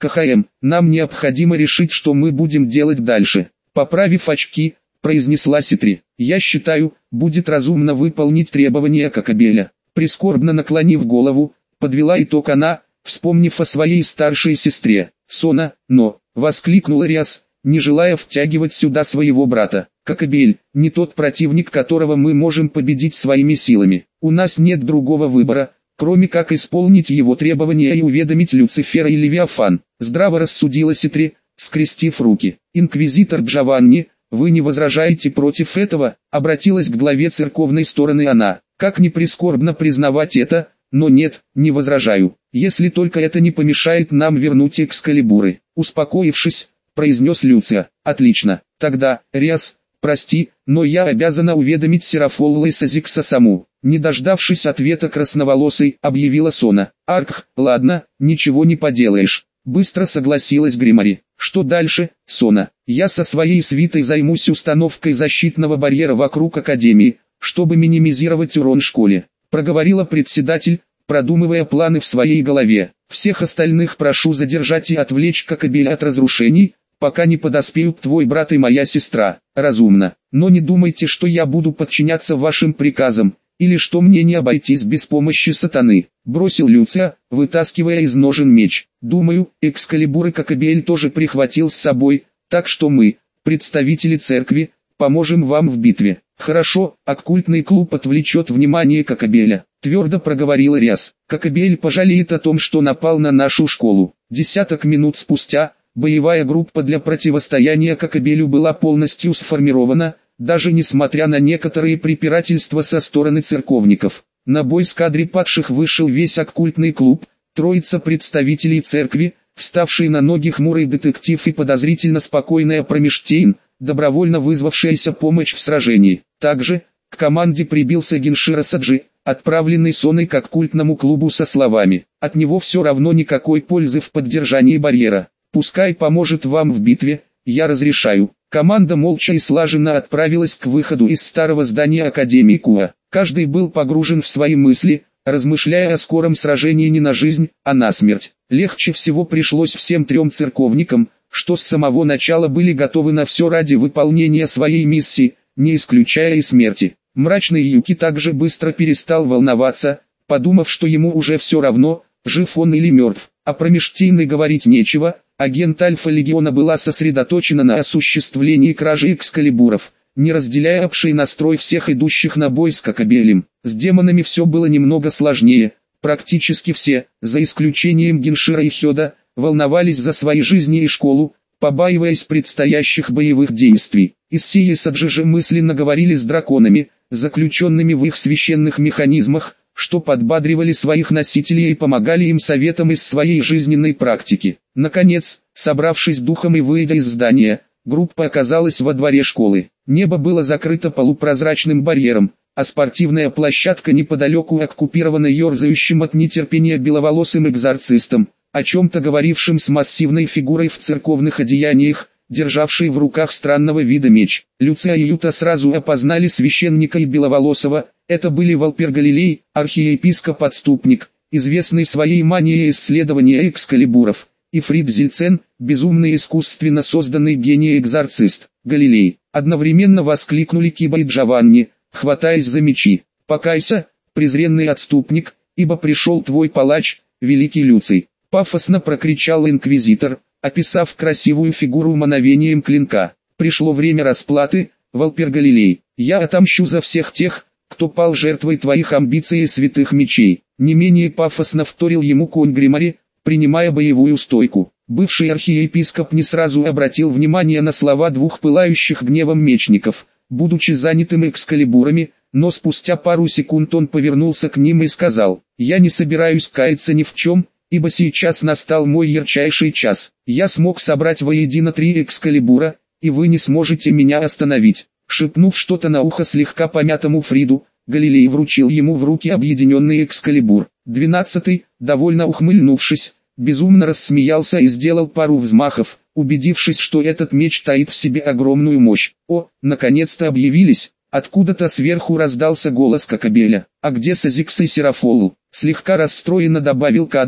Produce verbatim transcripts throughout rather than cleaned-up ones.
КХМ, нам необходимо решить, что мы будем делать дальше. Поправив очки, произнесла Ситри. Я считаю, будет разумно выполнить требования Кокабеля. Прискорбно наклонив голову, подвела итог она, вспомнив о своей старшей сестре. Сона, но, воскликнула Риас, не желая втягивать сюда своего брата. Кокабель, не тот противник, которого мы можем победить своими силами. У нас нет другого выбора, кроме как исполнить его требования и уведомить Люцифера и Левиафан. Здраво рассудила Ситри, скрестив руки. Инквизитор Джованни, вы не возражаете против этого? Обратилась к главе церковной стороны она. Как ни прискорбно признавать это, но нет, не возражаю, если только это не помешает нам вернуть Экскалибуры. Успокоившись, произнес Люция. Отлично, тогда, Риас, прости, но я обязана уведомить Серафолла и Сазикса саму. Не дождавшись ответа красноволосой, объявила Сона. Аркх, ладно, ничего не поделаешь. Быстро согласилась Гримари. Что дальше, Сона? Я со своей свитой займусь установкой защитного барьера вокруг Академии, чтобы минимизировать урон школе. Проговорила председатель, продумывая планы в своей голове. Всех остальных прошу задержать и отвлечь Кокабеля от разрушений, пока не подоспеют твой брат и моя сестра. Разумно. Но не думайте, что я буду подчиняться вашим приказам, или что мне не обойтись без помощи сатаны. Бросил Люция, вытаскивая из ножен меч. Думаю, Экскалибур и Кокабель тоже прихватил с собой, так что мы, представители церкви, поможем вам в битве. Хорошо, оккультный клуб отвлечет внимание Кокабеля, твердо проговорила Риас. Кокабель пожалеет о том, что напал на нашу школу. Десяток минут спустя, боевая группа для противостояния Кокабелю была полностью сформирована, даже несмотря на некоторые препирательства со стороны церковников. На бой с кадри падших вышел весь оккультный клуб, троица представителей церкви, вставший на ноги хмурый детектив и подозрительно спокойная Промештейн, добровольно вызвавшаяся помощь в сражении. Также, к команде прибился Геншира Саджи, отправленный Соной к оккультному клубу со словами: «От него все равно никакой пользы в поддержании барьера. Пускай поможет вам в битве, я разрешаю». Команда молча и слаженно отправилась к выходу из старого здания Академии Куа. Каждый был погружен в свои мысли, размышляя о скором сражении не на жизнь, а на смерть. Легче всего пришлось всем трем церковникам, что с самого начала были готовы на все ради выполнения своей миссии, не исключая и смерти. Мрачный Юки также быстро перестал волноваться, подумав, что ему уже все равно, жив он или мертв. О Промештейной говорить нечего, агент Альфа-легиона была сосредоточена на осуществлении кражи Экскалибуров, не разделяя общий настрой всех идущих на бой с Кокабелем. С демонами все было немного сложнее, практически все, за исключением Геншира и Хёда, волновались за свои жизни и школу, побаиваясь предстоящих боевых действий. Иссей и Саджи же мысленно говорили с драконами, заключенными в их священных механизмах, что подбадривали своих носителей и помогали им советом из своей жизненной практики. Наконец, собравшись духом и выйдя из здания, группа оказалась во дворе школы. Небо было закрыто полупрозрачным барьером, а спортивная площадка неподалеку оккупирована ерзающим от нетерпения беловолосым экзорцистом, о чем-то говорившим с массивной фигурой в церковных одеяниях, державшей в руках странного вида меч. Люция и Юта сразу опознали священника и беловолосого. Это были Валпер Галилей, архиепископ-отступник, известный своей манией исследования экскалибуров, и Фрид Зильцен, безумный искусственно созданный гений-экзорцист. Галилей. Одновременно воскликнули Киба и Джованни, хватаясь за мечи. «Покайся, презренный отступник, ибо пришел твой палач, великий Люций!» Пафосно прокричал инквизитор, описав красивую фигуру мановением клинка. «Пришло время расплаты, Валпер Галилей. Я отомщу за всех тех, кто пал жертвой твоих амбиций и святых мечей». Не менее пафосно вторил ему конь Гримари, принимая боевую стойку. Бывший архиепископ не сразу обратил внимание на слова двух пылающих гневом мечников, будучи занятым экскалибурами, но спустя пару секунд он повернулся к ним и сказал: «Я не собираюсь каяться ни в чем, ибо сейчас настал мой ярчайший час. Я смог собрать воедино три экскалибура, и вы не сможете меня остановить». Шепнув что-то на ухо слегка помятому Фриду, Галилей вручил ему в руки объединенный экскалибур. Двенадцатый, довольно ухмыльнувшись, безумно рассмеялся и сделал пару взмахов, убедившись, что этот меч таит в себе огромную мощь. «О, наконец-то объявились!» Откуда-то сверху раздался голос Кокабеля. «А где Сазикс и Серафолл?» Слегка расстроенно добавил Кадри,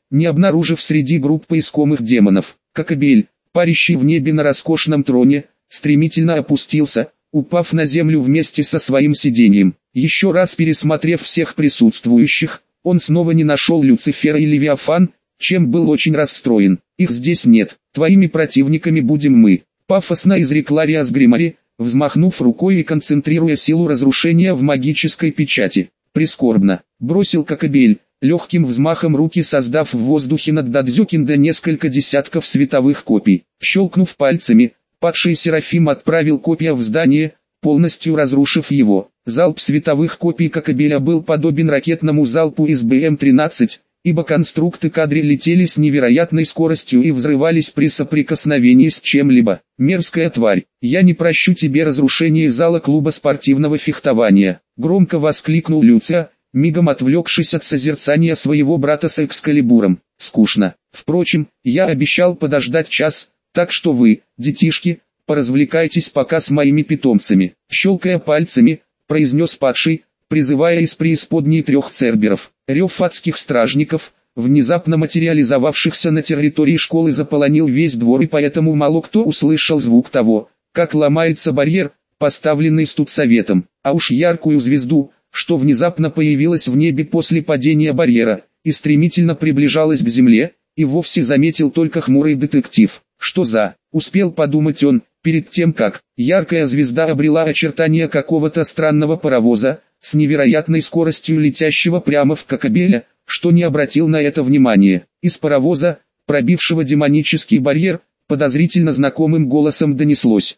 не обнаружив среди группы искомых демонов. Кокобель, парящий в небе на роскошном троне, стремительно опустился, упав на землю вместе со своим сиденьем. Еще раз пересмотрев всех присутствующих, он снова не нашел Люцифера и Левиафан, чем был очень расстроен. Их здесь нет, твоими противниками будем мы. Пафосно изрекла Риас Гримари, взмахнув рукой и концентрируя силу разрушения в магической печати. Прискорбно, бросил Кокобель, легким взмахом руки создав в воздухе над Дадзюкиндо несколько десятков световых копий. Щелкнув пальцами, падший Серафим отправил копья в здание, полностью разрушив его. Залп световых копий Кокобеля был подобен ракетному залпу из Бэ Эм тринадцать, ибо конструкты кадри летели с невероятной скоростью и взрывались при соприкосновении с чем-либо. Мерзкая тварь, я не прощу тебе разрушение зала клуба спортивного фехтования, громко воскликнул Люцио, мигом отвлекшись от созерцания своего брата с Экскалибуром. Скучно. Впрочем, я обещал подождать час, так что вы, детишки, поразвлекайтесь пока с моими питомцами. Щелкая пальцами, произнес падший, призывая из преисподней трех церберов. Рев адских стражников, внезапно материализовавшихся на территории школы, заполонил весь двор, и поэтому мало кто услышал звук того, как ломается барьер, поставленный студсоветом. А уж яркую звезду, что внезапно появилась в небе после падения барьера, и стремительно приближалась к земле, и вовсе заметил только хмурый детектив. Что за, успел подумать он, перед тем как яркая звезда обрела очертания какого-то странного паровоза, с невероятной скоростью летящего прямо в Кокобеля, что не обратил на это внимания. Из паровоза, пробившего демонический барьер, подозрительно знакомым голосом донеслось: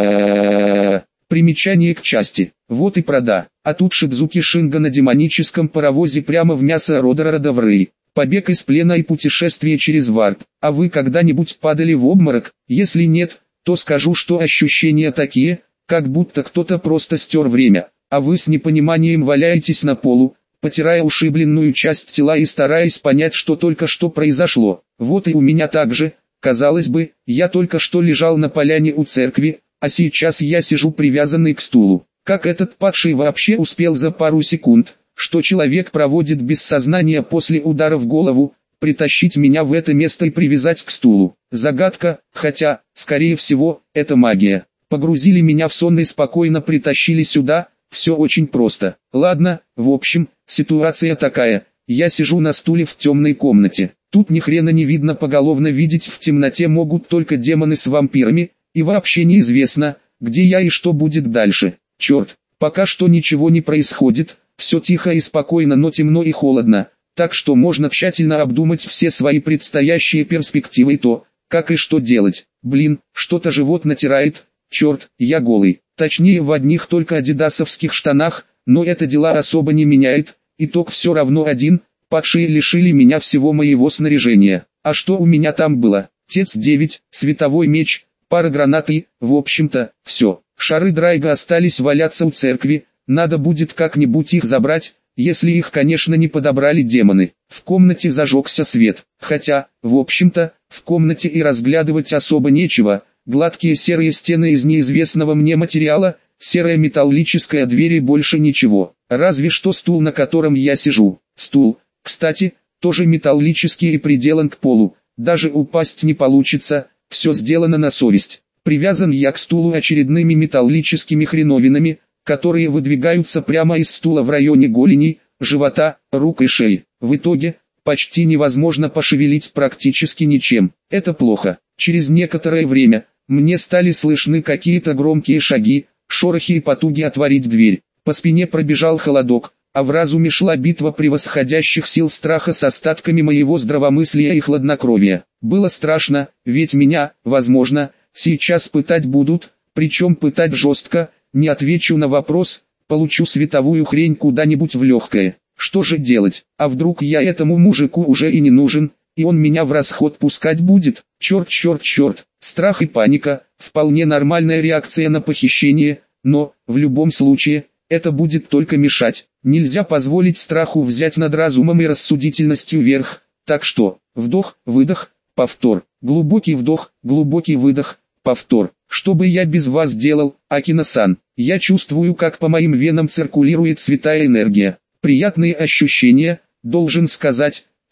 а Примечание к части. Вот и прода. А тут Шидзуки Шинга на демоническом паровозе прямо в мясо Родера Даврей. Побег из плена и путешествие через варп. А вы когда-нибудь падали в обморок? Если нет, то скажу, что ощущения такие, как будто кто-то просто стер время, а вы с непониманием валяетесь на полу, потирая ушибленную часть тела и стараясь понять, что только что произошло. Вот и у меня так же. Казалось бы, я только что лежал на поляне у церкви, а сейчас я сижу привязанный к стулу. Как этот падший вообще успел за пару секунд, что человек проводит без сознания после удара в голову, притащить меня в это место и привязать к стулу? Загадка, хотя, скорее всего, это магия. Погрузили меня в сон и спокойно притащили сюда, все очень просто. Ладно, в общем, ситуация такая, я сижу на стуле в темной комнате. Тут ни хрена не видно, поголовно видеть в темноте могут только демоны с вампирами, и вообще неизвестно, где я и что будет дальше. Черт, пока что ничего не происходит, все тихо и спокойно, но темно и холодно, так что можно тщательно обдумать все свои предстоящие перспективы и то, как и что делать. Блин, что-то живот натирает, черт, я голый, точнее в одних только адидасовских штанах, но это дела особо не меняет, итог все равно один, падшие лишили меня всего моего снаряжения. А что у меня там было? Тец девять, световой меч, пара гранат и, в общем-то, все. Шары Драйга остались валяться у церкви, надо будет как-нибудь их забрать, если их, конечно, не подобрали демоны. В комнате зажегся свет, хотя, в общем-то, в комнате и разглядывать особо нечего. Гладкие серые стены из неизвестного мне материала, серая металлическая дверь и больше ничего. Разве что стул, на котором я сижу. Стул, кстати, тоже металлический и приделан к полу, даже упасть не получится, все сделано на совесть. Привязан я к стулу очередными металлическими хреновинами, которые выдвигаются прямо из стула в районе голеней, живота, рук и шеи. В итоге, почти невозможно пошевелить практически ничем. Это плохо. Через некоторое время, мне стали слышны какие-то громкие шаги, шорохи и потуги отворить дверь. По спине пробежал холодок, а в разуме шла битва превосходящих сил страха с остатками моего здравомыслия и хладнокровия. Было страшно, ведь меня, возможно, сейчас пытать будут, причем пытать жестко. Не отвечу на вопрос, получу световую хрень куда-нибудь в легкое. Что же делать? А вдруг я этому мужику уже и не нужен, и он меня в расход пускать будет? Черт, черт, черт. Страх и паника – вполне нормальная реакция на похищение, но, в любом случае, это будет только мешать. Нельзя позволить страху взять над разумом и рассудительностью верх. Так что, вдох, выдох, повтор. Глубокий вдох, глубокий выдох, повтор. Что бы я без вас делал, Акина-сан? Я чувствую, как по моим венам циркулирует святая энергия. Приятные ощущения, должен сказать.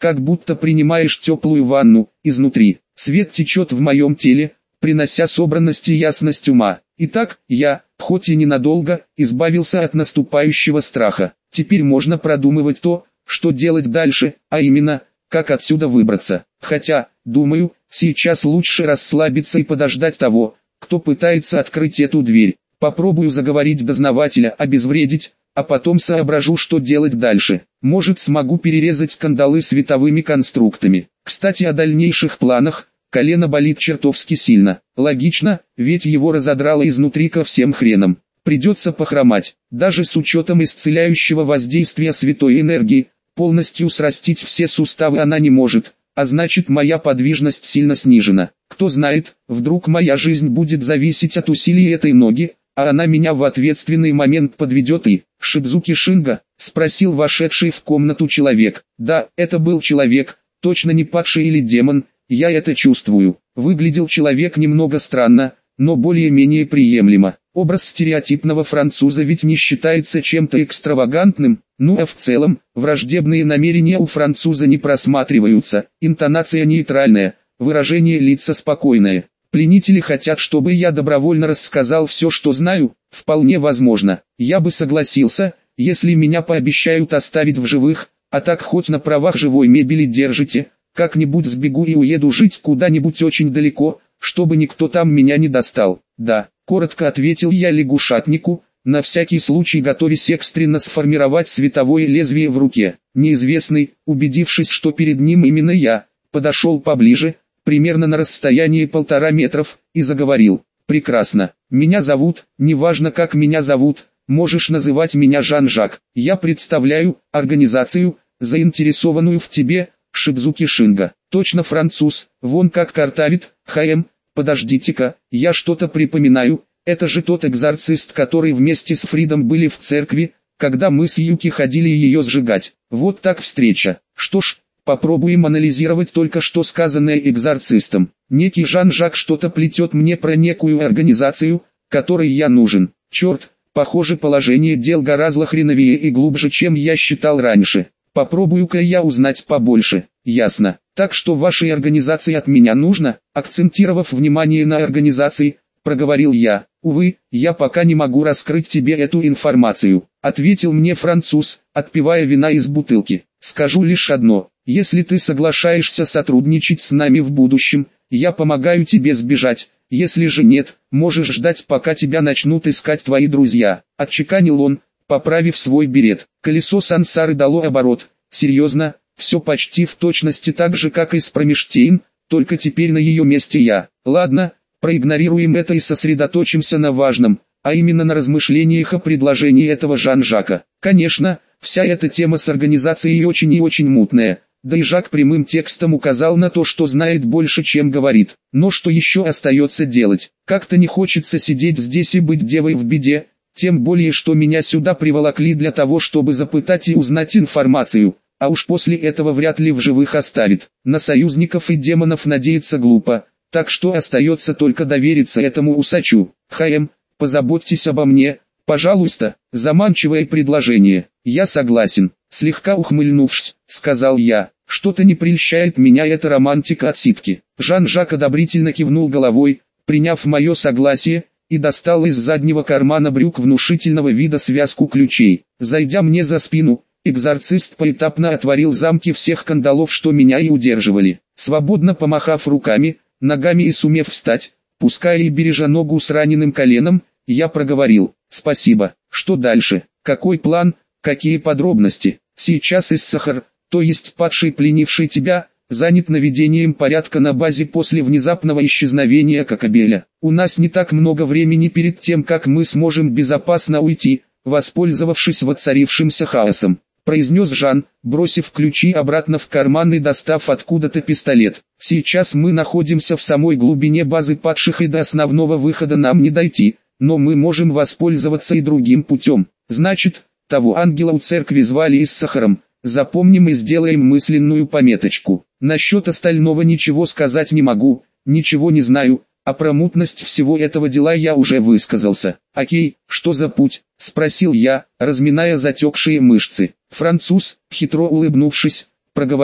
как будто принимаешь теплую ванну, изнутри. Свет течет в моем теле, принося собранность и ясность ума. Итак, я, хоть и ненадолго, избавился от наступающего страха. Теперь можно продумывать то, что делать дальше, а именно, как отсюда выбраться. Хотя, думаю, сейчас лучше расслабиться и подождать того, кто пытается открыть эту дверь. Попробую заговорить дознавателя, обезвредить, а потом соображу, что делать дальше. Может, смогу перерезать кандалы световыми конструктами. Кстати, о дальнейших планах. Колено болит чертовски сильно. Логично, ведь его разодрало изнутри ко всем хренам. Придется похромать. Даже с учетом исцеляющего воздействия святой энергии, полностью срастить все суставы она не может, а значит, моя подвижность сильно снижена. Кто знает, вдруг моя жизнь будет зависеть от усилий этой ноги, а она меня в ответственный момент подведет и... «Шидзуки Шинга?» — спросил вошедший в комнату человек. Да, это был человек, точно не падший или демон, я это чувствую. Выглядел человек немного странно, но более-менее приемлемо. Образ стереотипного француза ведь не считается чем-то экстравагантным, ну а в целом, враждебные намерения у француза не просматриваются, интонация нейтральная, выражение лица спокойное. Пленители хотят, чтобы я добровольно рассказал все, что знаю, вполне возможно. Я бы согласился, если меня пообещают оставить в живых, а так хоть на правах живой мебели держите, как-нибудь сбегу и уеду жить куда-нибудь очень далеко, чтобы никто там меня не достал. Да, коротко ответил я лягушатнику, на всякий случай готовясь экстренно сформировать световое лезвие в руке. Неизвестный, убедившись, что перед ним именно я, подошел поближе, примерно на расстоянии полтора метров, и заговорил. «Прекрасно. Меня зовут, неважно как меня зовут, можешь называть меня Жан-Жак. Я представляю организацию, заинтересованную в тебе, Шидзуки Шинга. Точно француз, вон как картавит, ХМ, подождите-ка, я что-то припоминаю, это же тот экзорцист, который вместе с Фридом были в церкви, когда мы с Юки ходили ее сжигать. Вот так встреча. Что ж, попробуем анализировать только что сказанное экзорцистом. Некий Жан-Жак что-то плетет мне про некую организацию, которой я нужен. Черт, похоже положение дел гораздо хреновее и глубже, чем я считал раньше. Попробую-ка я узнать побольше. Ясно. Так что вашей организации от меня нужно, акцентировав внимание на организации, проговорил я. Увы, я пока не могу раскрыть тебе эту информацию, ответил мне француз, отпивая вина из бутылки. Скажу лишь одно, если ты соглашаешься сотрудничать с нами в будущем, я помогаю тебе сбежать, если же нет, можешь ждать, пока тебя начнут искать твои друзья, отчеканил он, поправив свой берет. Колесо сансары дало оборот. Серьезно, все почти в точности так же, как и с Промештейн, только теперь на ее месте я. Ладно, проигнорируем это и сосредоточимся на важном, а именно на размышлениях о предложении этого Жан-Жака. Конечно, вся эта тема с организацией очень и очень мутная, да и Жак прямым текстом указал на то, что знает больше, чем говорит. Но что еще остается делать? Как-то не хочется сидеть здесь и быть девой в беде, тем более, что меня сюда приволокли для того, чтобы запытать и узнать информацию, а уж после этого вряд ли в живых оставит. На союзников и демонов надеяться глупо, так что остается только довериться этому усачу. ХМ, позаботьтесь обо мне, пожалуйста, заманчивое предложение. Я согласен, слегка ухмыльнувшись, сказал я. Что-то не прельщает меня эта романтика отсидки. Жан-Жак одобрительно кивнул головой, приняв мое согласие, и достал из заднего кармана брюк внушительного вида связку ключей. Зайдя мне за спину, экзорцист поэтапно отворил замки всех кандалов, что меня и удерживали. Свободно помахав руками, ногами и сумев встать, пускай и бережа ногу с раненым коленом, я проговорил: «Спасибо. Что дальше? Какой план? Какие подробности? Сейчас Иссахар, то есть падший, пленивший тебя, занят наведением порядка на базе после внезапного исчезновения Кокабеля. У нас не так много времени перед тем, как мы сможем безопасно уйти, воспользовавшись воцарившимся хаосом», произнес Жан, бросив ключи обратно в карман и достав откуда-то пистолет. «Сейчас мы находимся в самой глубине базы падших и до основного выхода нам не дойти, но мы можем воспользоваться и другим путем. Значит, того ангела у церкви звали Иссахаром. Запомним и сделаем мысленную пометочку. Насчет остального ничего сказать не могу, ничего не знаю, а про мутность всего этого дела я уже высказался». «Окей, что за путь?» — спросил я, разминая затекшие мышцы. Француз, хитро улыбнувшись, проговорил: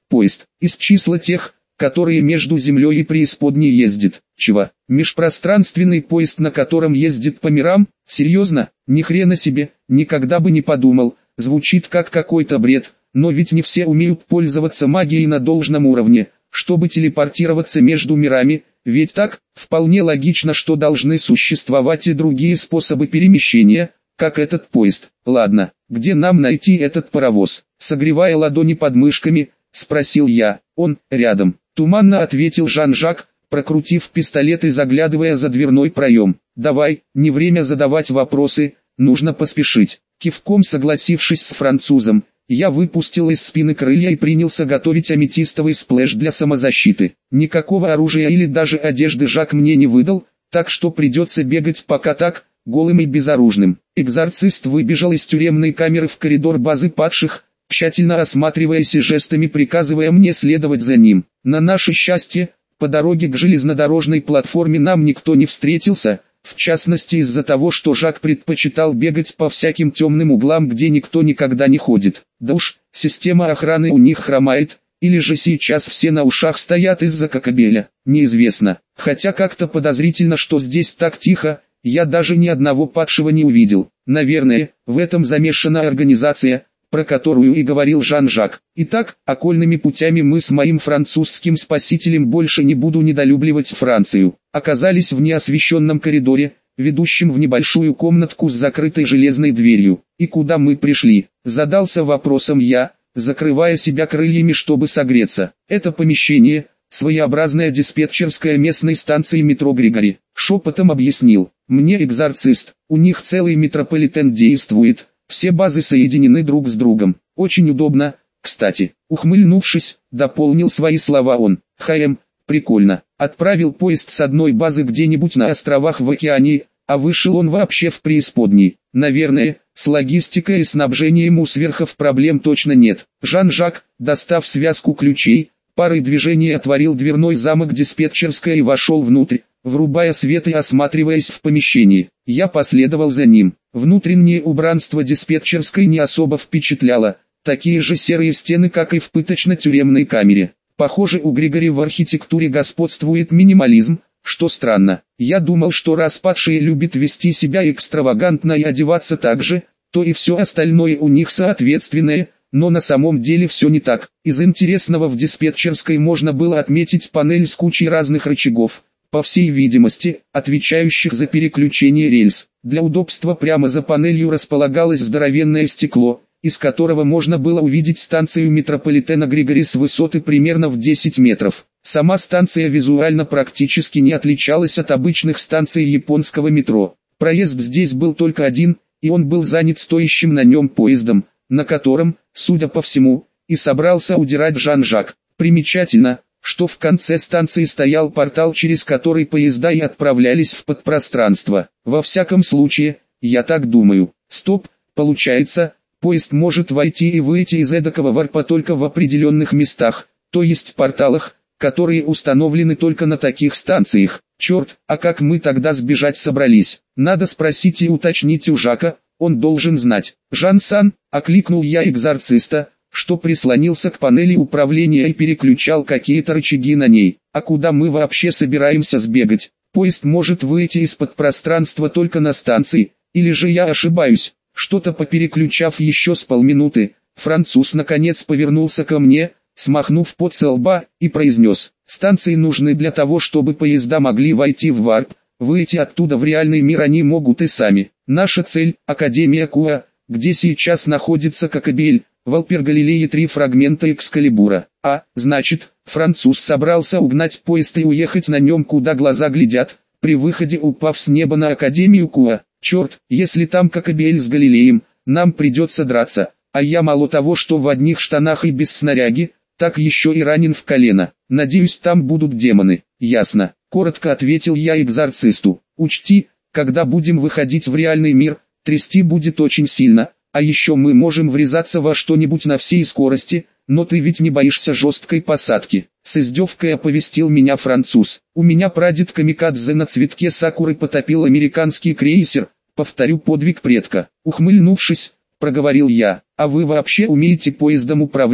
Поезд, из числа тех, которые между землей и преисподней ездит. Чего? Межпространственный поезд, на котором ездит по мирам? Серьезно? Ни хрена себе, никогда бы не подумал. Звучит как какой-то бред, но ведь не все умеют пользоваться магией на должном уровне, чтобы телепортироваться между мирами. Ведь так, вполне логично, что должны существовать и другие способы перемещения, как этот поезд. Ладно, где нам найти этот паровоз? Согревая ладони под мышками, спросил я. Он, рядом. Туманно ответил Жан-Жак, прокрутив пистолет и заглядывая за дверной проем. Давай, не время задавать вопросы, нужно поспешить. Кивком согласившись с французом, я выпустил из спины крылья и принялся готовить аметистовый сплэш для самозащиты. Никакого оружия или даже одежды Жак мне не выдал, так что придется бегать пока так, голым и безоружным. Экзорцист выбежал из тюремной камеры в коридор базы падших, тщательно осматриваясь и жестами приказывая мне следовать за ним. На наше счастье, по дороге к железнодорожной платформе нам никто не встретился, в частности из-за того, что Жак предпочитал бегать по всяким темным углам, где никто никогда не ходит. Да уж, система охраны у них хромает, или же сейчас все на ушах стоят из-за Кокабеля, неизвестно. Хотя как-то подозрительно, что здесь так тихо, я даже ни одного падшего не увидел. Наверное, в этом замешана организация, про которую и говорил Жан-Жак. Итак, окольными путями мы с моим французским спасителем, больше не буду недолюбливать Францию, оказались в неосвещенном коридоре, ведущем в небольшую комнатку с закрытой железной дверью. И куда мы пришли? Задался вопросом я, закрывая себя крыльями, чтобы согреться. Это помещение, своеобразная диспетчерская местной станции метро Григори. Шепотом объяснил мне экзорцист, у них целый метрополитен действует. Все базы соединены друг с другом. Очень удобно, кстати. Ухмыльнувшись, дополнил свои слова он. Хм, прикольно. Отправил поезд с одной базы где-нибудь на островах в океане, а вышел он вообще в преисподней. Наверное, с логистикой и снабжением у сверхов проблем точно нет. Жан-Жак, достав связку ключей, парой движений отворил дверной замок диспетчерской и вошел внутрь, врубая свет и осматриваясь в помещении. Я последовал за ним. Внутреннее убранство диспетчерской не особо впечатляло, такие же серые стены, как и в пыточно-тюремной камере. Похоже, у Григори в архитектуре господствует минимализм, что странно. Я думал, что раз падшие любят вести себя экстравагантно и одеваться так же, то и все остальное у них соответственное, но на самом деле все не так. Из интересного в диспетчерской можно было отметить панель с кучей разных рычагов, по всей видимости, отвечающих за переключение рельс. Для удобства прямо за панелью располагалось здоровенное стекло, из которого можно было увидеть станцию метрополитена Григори с высоты примерно в десять метров. Сама станция визуально практически не отличалась от обычных станций японского метро. Проезд здесь был только один, и он был занят стоящим на нем поездом, на котором, судя по всему, и собрался удирать Жан-Жак. Примечательно, что в конце станции стоял портал, через который поезда и отправлялись в подпространство. Во всяком случае, я так думаю. Стоп, получается, поезд может войти и выйти из эдакого варпа только в определенных местах, то есть порталах, которые установлены только на таких станциях. Черт, а как мы тогда сбежать собрались? Надо спросить и уточнить у Жака, он должен знать. Жан-сан, окликнул я экзорциста, что прислонился к панели управления и переключал какие-то рычаги на ней. А куда мы вообще собираемся сбегать? Поезд может выйти из-под пространства только на станции, или же я ошибаюсь? Что-то попереключав еще с полминуты, француз наконец повернулся ко мне, смахнув пот со лба, и произнес: станции нужны для того, чтобы поезда могли войти в варп, выйти оттуда в реальный мир они могут и сами. Наша цель – Академия Куа, где сейчас находится Кокабель, Валпер Галилеи, три фрагмента Экскалибура. А, значит, француз собрался угнать поезд и уехать на нем куда глаза глядят, при выходе упав с неба на Академию Куа. Черт, если там Кокабель с Галилеем, нам придется драться, а я мало того, что в одних штанах и без снаряги, так еще и ранен в колено. Надеюсь, там будут демоны. Ясно, коротко ответил я экзорцисту. Учти, когда будем выходить в реальный мир, трясти будет очень сильно. А еще мы можем врезаться во что-нибудь на всей скорости, но ты ведь не боишься жесткой посадки. С издевкой оповестил меня француз. У меня прадед Камикадзе на цветке сакуры потопил американский крейсер, повторю подвиг предка. Ухмыльнувшись, проговорил я. А вы вообще умеете поездом управлять?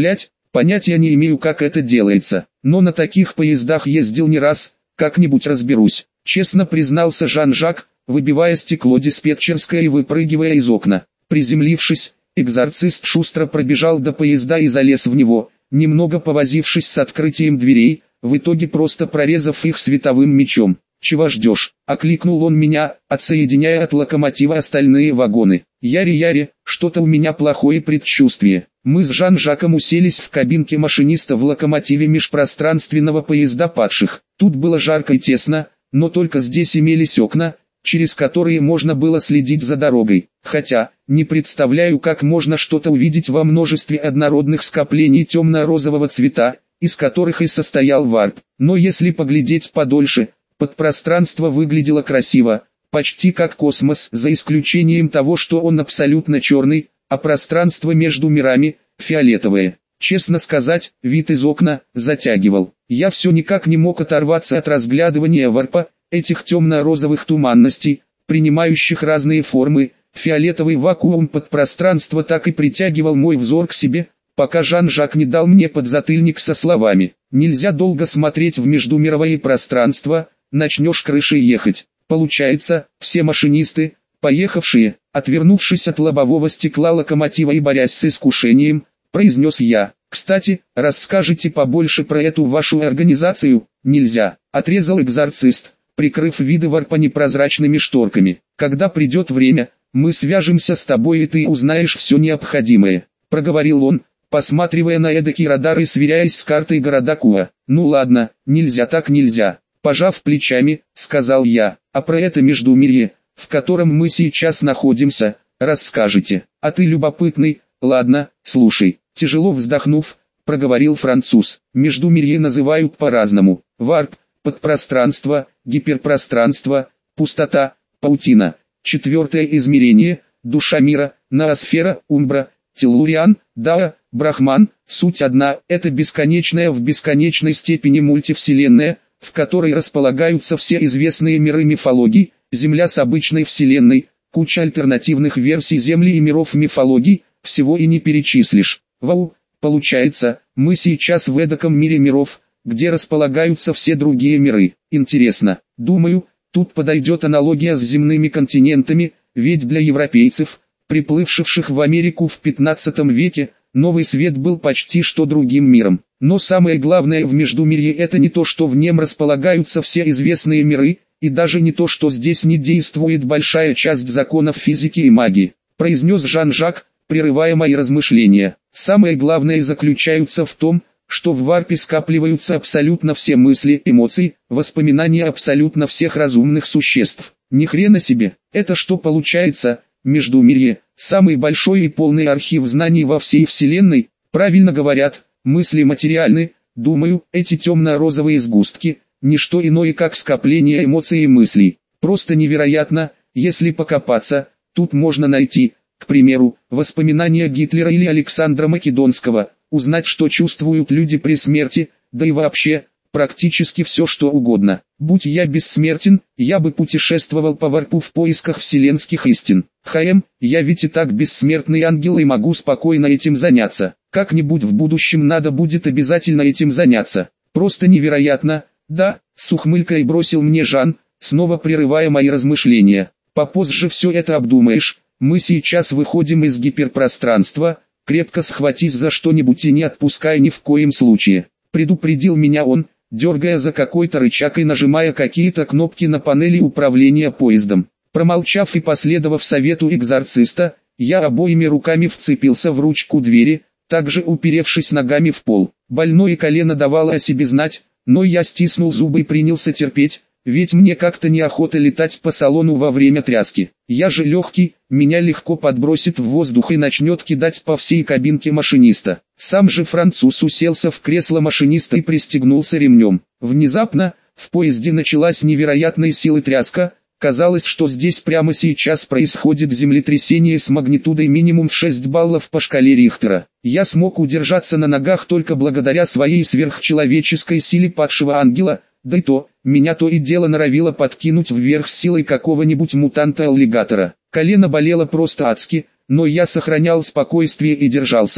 Понятия не имею, как это делается, но на таких поездах ездил не раз, как-нибудь разберусь. Честно признался Жан-Жак, выбивая стекло диспетчерское и выпрыгивая из окна. Приземлившись, экзорцист шустро пробежал до поезда и залез в него, немного повозившись с открытием дверей, в итоге просто прорезав их световым мечом. «Чего ждешь?» – окликнул он меня, отсоединяя от локомотива остальные вагоны. «Яри-яри, что-то у меня плохое предчувствие». Мы с Жан-Жаком уселись в кабинке машиниста в локомотиве межпространственного поезда падших. Тут было жарко и тесно, но только здесь имелись окна, через которые можно было следить за дорогой. Хотя, не представляю, как можно что-то увидеть во множестве однородных скоплений темно-розового цвета, из которых и состоял варп. Но если поглядеть подольше, подпространство выглядело красиво, почти как космос, за исключением того, что он абсолютно черный, а пространство между мирами – фиолетовое. Честно сказать, вид из окна затягивал. Я все никак не мог оторваться от разглядывания варпа, этих темно-розовых туманностей, принимающих разные формы. Фиолетовый вакуум подпространства так и притягивал мой взор к себе, пока Жан-Жак не дал мне подзатыльник со словами: «Нельзя долго смотреть в междумировое пространство, начнешь крышей ехать». Получается, все машинисты, поехавшие, отвернувшись от лобового стекла локомотива и борясь с искушением, произнес я. «Кстати, расскажите побольше про эту вашу организацию». «Нельзя», — отрезал экзорцист, прикрыв виды варпа непрозрачными шторками. «Когда придет время, мы свяжемся с тобой и ты узнаешь все необходимое», — проговорил он, посматривая на эдакий радар и сверяясь с картой города Куа. «Ну ладно, нельзя так нельзя», — пожав плечами, сказал я. «А про это междумирье, в котором мы сейчас находимся, расскажете. А ты любопытный, ладно, слушай». Тяжело вздохнув, проговорил француз. Междумирье называют по-разному: варп, подпространство, гиперпространство, пустота, паутина. Четвертое измерение, душа мира, ноосфера, умбра, теллуриан, дао, брахман. Суть одна, это бесконечная в бесконечной степени мультивселенная, в которой располагаются все известные миры мифологии, Земля с обычной вселенной, куча альтернативных версий Земли и миров мифологии, всего и не перечислишь. Вау, получается, мы сейчас в эдаком мире миров, где располагаются все другие миры. Интересно, думаю, тут подойдет аналогия с земными континентами, ведь для европейцев, приплывших в Америку в пятнадцатом веке, Новый Свет был почти что другим миром. Но самое главное в Междумирье — это не то, что в нем располагаются все известные миры, и даже не то, что здесь не действует большая часть законов физики и магии, произнес Жан-Жак, прерывая мои размышления. Самое главное заключается в том, что в варпе скапливаются абсолютно все мысли, эмоции, воспоминания абсолютно всех разумных существ. Ни хрена себе, это что получается? Междумирье – самый большой и полный архив знаний во всей Вселенной. Правильно говорят, мысли материальны. Думаю, эти темно-розовые сгустки – ничто иное, как скопление эмоций и мыслей. Просто невероятно, если покопаться, тут можно найти, к примеру, воспоминания Гитлера или Александра Македонского, узнать, что чувствуют люди при смерти, да и вообще, практически все что угодно. Будь я бессмертен, я бы путешествовал по варпу в поисках вселенских истин. Хаем, я ведь и так бессмертный ангел и могу спокойно этим заняться. Как-нибудь в будущем надо будет обязательно этим заняться. Просто невероятно, да, с ухмылкой бросил мне Жан, снова прерывая мои размышления. Попозже все это обдумаешь. Мы сейчас выходим из гиперпространства, крепко схватись за что-нибудь и не отпускай ни в коем случае. Предупредил меня он, дергая за какой-то рычаг и нажимая какие-то кнопки на панели управления поездом. Промолчав и последовав совету экзорциста, я обоими руками вцепился в ручку двери, также уперевшись ногами в пол. Больное колено давало о себе знать, но я стиснул зубы и принялся терпеть, ведь мне как-то неохота летать по салону во время тряски. Я же легкий, меня легко подбросит в воздух и начнет кидать по всей кабинке машиниста. Сам же француз уселся в кресло машиниста и пристегнулся ремнем. Внезапно, в поезде началась невероятной силы тряска. Казалось, что здесь прямо сейчас происходит землетрясение с магнитудой минимум в шесть баллов по шкале Рихтера. Я смог удержаться на ногах только благодаря своей сверхчеловеческой силе падшего ангела, да и то, меня то и дело норовило подкинуть вверх с силой какого-нибудь мутанта-аллигатора. Колено болело просто адски, но я сохранял спокойствие и держался,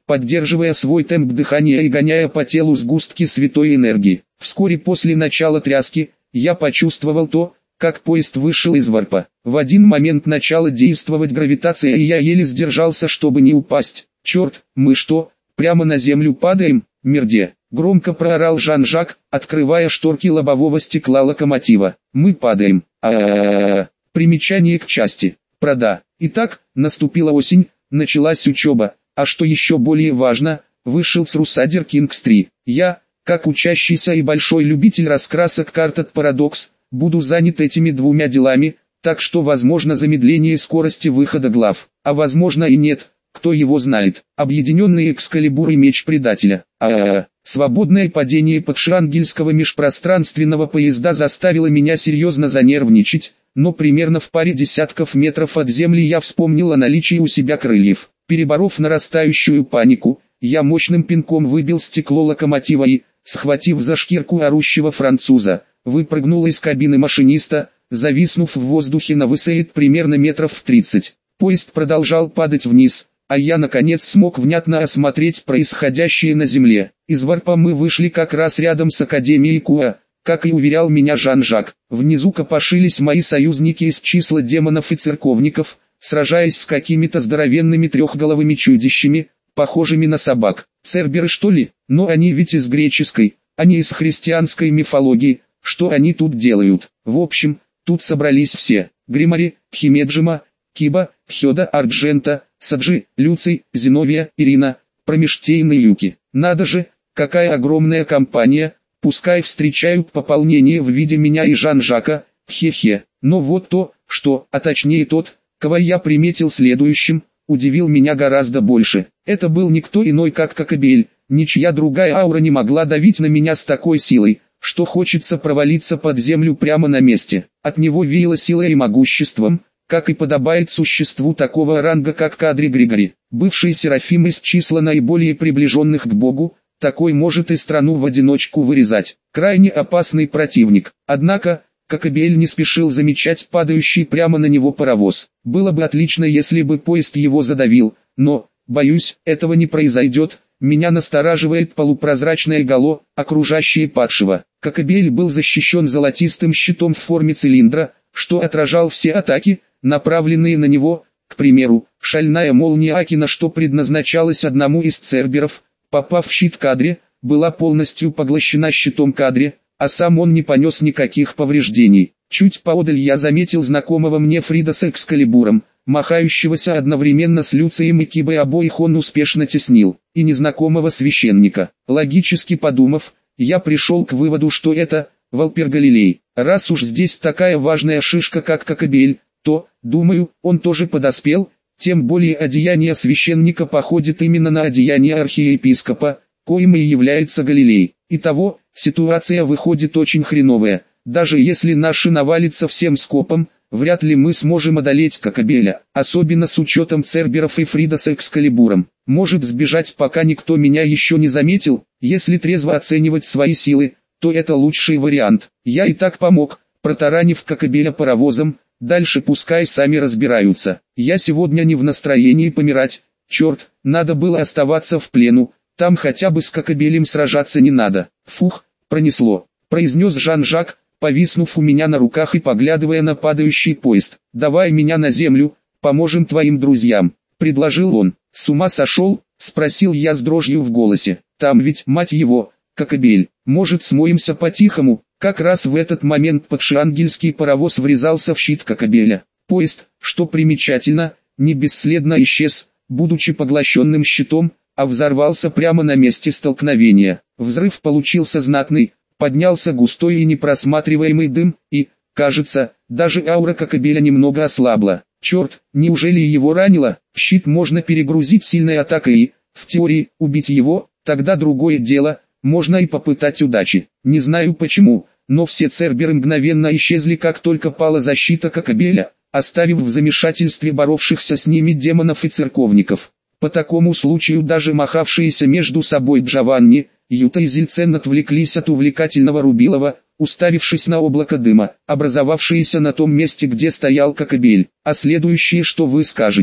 поддерживая свой темп дыхания и гоняя по телу сгустки святой энергии. Вскоре после начала тряски, я почувствовал то, как поезд вышел из варпа. В один момент начала действовать гравитация, и я еле сдержался, чтобы не упасть. «Черт, мы что, прямо на землю падаем, мерде?» — громко проорал Жан-Жак, открывая шторки лобового стекла локомотива. «Мы падаем. А-а-а-а». Примечание к части. Прода. Итак, наступила осень, началась учеба, а что еще более важно, вышел Crusader Kings три. Я, как учащийся и большой любитель раскрасок карт от Paradox, буду занят этими двумя делами, так что возможно замедление скорости выхода глав, а возможно и нет, кто его знает. Объединенный Экскалибур и Меч Предателя. А-а-а. Свободное падение подшангельского межпространственного поезда заставило меня серьезно занервничать, но примерно в паре десятков метров от земли я вспомнил о наличии у себя крыльев. Переборов нарастающую панику, я мощным пинком выбил стекло локомотива и, схватив за шкирку орущего француза, выпрыгнул из кабины машиниста, зависнув в воздухе на высоте примерно метров в тридцать. Поезд продолжал падать вниз, а я наконец смог внятно осмотреть происходящее на земле. Из варпа мы вышли как раз рядом с Академией Куа, как и уверял меня Жан-Жак. Внизу копошились мои союзники из числа демонов и церковников, сражаясь с какими-то здоровенными трехголовыми чудищами, похожими на собак. Церберы что ли? Но они ведь из греческой, а не из христианской мифологии. Что они тут делают? В общем, тут собрались все. Гримари, Химеджима, Киба, Хёда Арджента, Саджи, Люций, Зиновия, Ирина, Промештейн и Юки. Надо же, какая огромная компания, пускай встречают пополнение в виде меня и Жан-Жака, хе-хе. Но вот то, что, а точнее тот, кого я приметил следующим, удивил меня гораздо больше. Это был никто иной как Кокобель, ничья другая аура не могла давить на меня с такой силой, что хочется провалиться под землю прямо на месте. От него веяло силой и могуществом, как и подобает существу такого ранга как Кадри Григори. Бывший Серафим из числа наиболее приближенных к Богу, такой может и страну в одиночку вырезать. Крайне опасный противник. Однако, Кокобель не спешил замечать падающий прямо на него паровоз. Было бы отлично, если бы поезд его задавил, но, боюсь, этого не произойдет. Меня настораживает полупрозрачное гало, окружающее падшего. Кокобель был защищен золотистым щитом в форме цилиндра, что отражал все атаки, направленные на него. К примеру, шальная молния Акина, что предназначалась одному из церберов, попав в щит Кадри, была полностью поглощена щитом Кадри, а сам он не понес никаких повреждений. Чуть поодаль я заметил знакомого мне Фрида с Экскалибуром, махающегося одновременно с Люцием и Кибой, обоих он успешно теснил, и незнакомого священника. Логически подумав, я пришел к выводу, что это Валпер Галилей. Раз уж здесь такая важная шишка как Кокобель, то, думаю, он тоже подоспел, тем более одеяние священника походит именно на одеяние архиепископа, коим и является Галилей. Итого, ситуация выходит очень хреновая. Даже если наши навалится всем скопом, вряд ли мы сможем одолеть Кокобеля, особенно с учетом церберов и Фрида с Экскалибуром. Может сбежать, пока никто меня еще не заметил. Если трезво оценивать свои силы, то это лучший вариант. Я и так помог, протаранив Кокобеля паровозом, дальше пускай сами разбираются. Я сегодня не в настроении помирать, черт, надо было оставаться в плену, там хотя бы с Кокобелем сражаться не надо. Фух, пронесло, произнес Жан-Жак, повиснув у меня на руках и поглядывая на падающий поезд. «Давай меня на землю, поможем твоим друзьям», — предложил он. «С ума сошел?» — спросил я с дрожью в голосе. «Там ведь, мать его, Кокобель, может смоемся по-тихому?» Как раз в этот момент подшангельский паровоз врезался в щит Кокобеля. Поезд, что примечательно, не бесследно исчез, будучи поглощенным щитом, а взорвался прямо на месте столкновения. Взрыв получился знатный, поднялся густой и непросматриваемый дым, и, кажется, даже аура Кокобеля немного ослабла. Черт, неужели его ранило? Щит можно перегрузить сильной атакой и, в теории, убить его, тогда другое дело, можно и попытать удачи. Не знаю почему, но все церберы мгновенно исчезли, как только пала защита Кокобеля, оставив в замешательстве боровшихся с ними демонов и церковников. По такому случаю даже махавшиеся между собой Джованни, Юта и Зильцен отвлеклись от увлекательного Рубилова, уставившись на облако дыма, образовавшееся на том месте, где стоял Кокобель. А следующее, что вы скажете?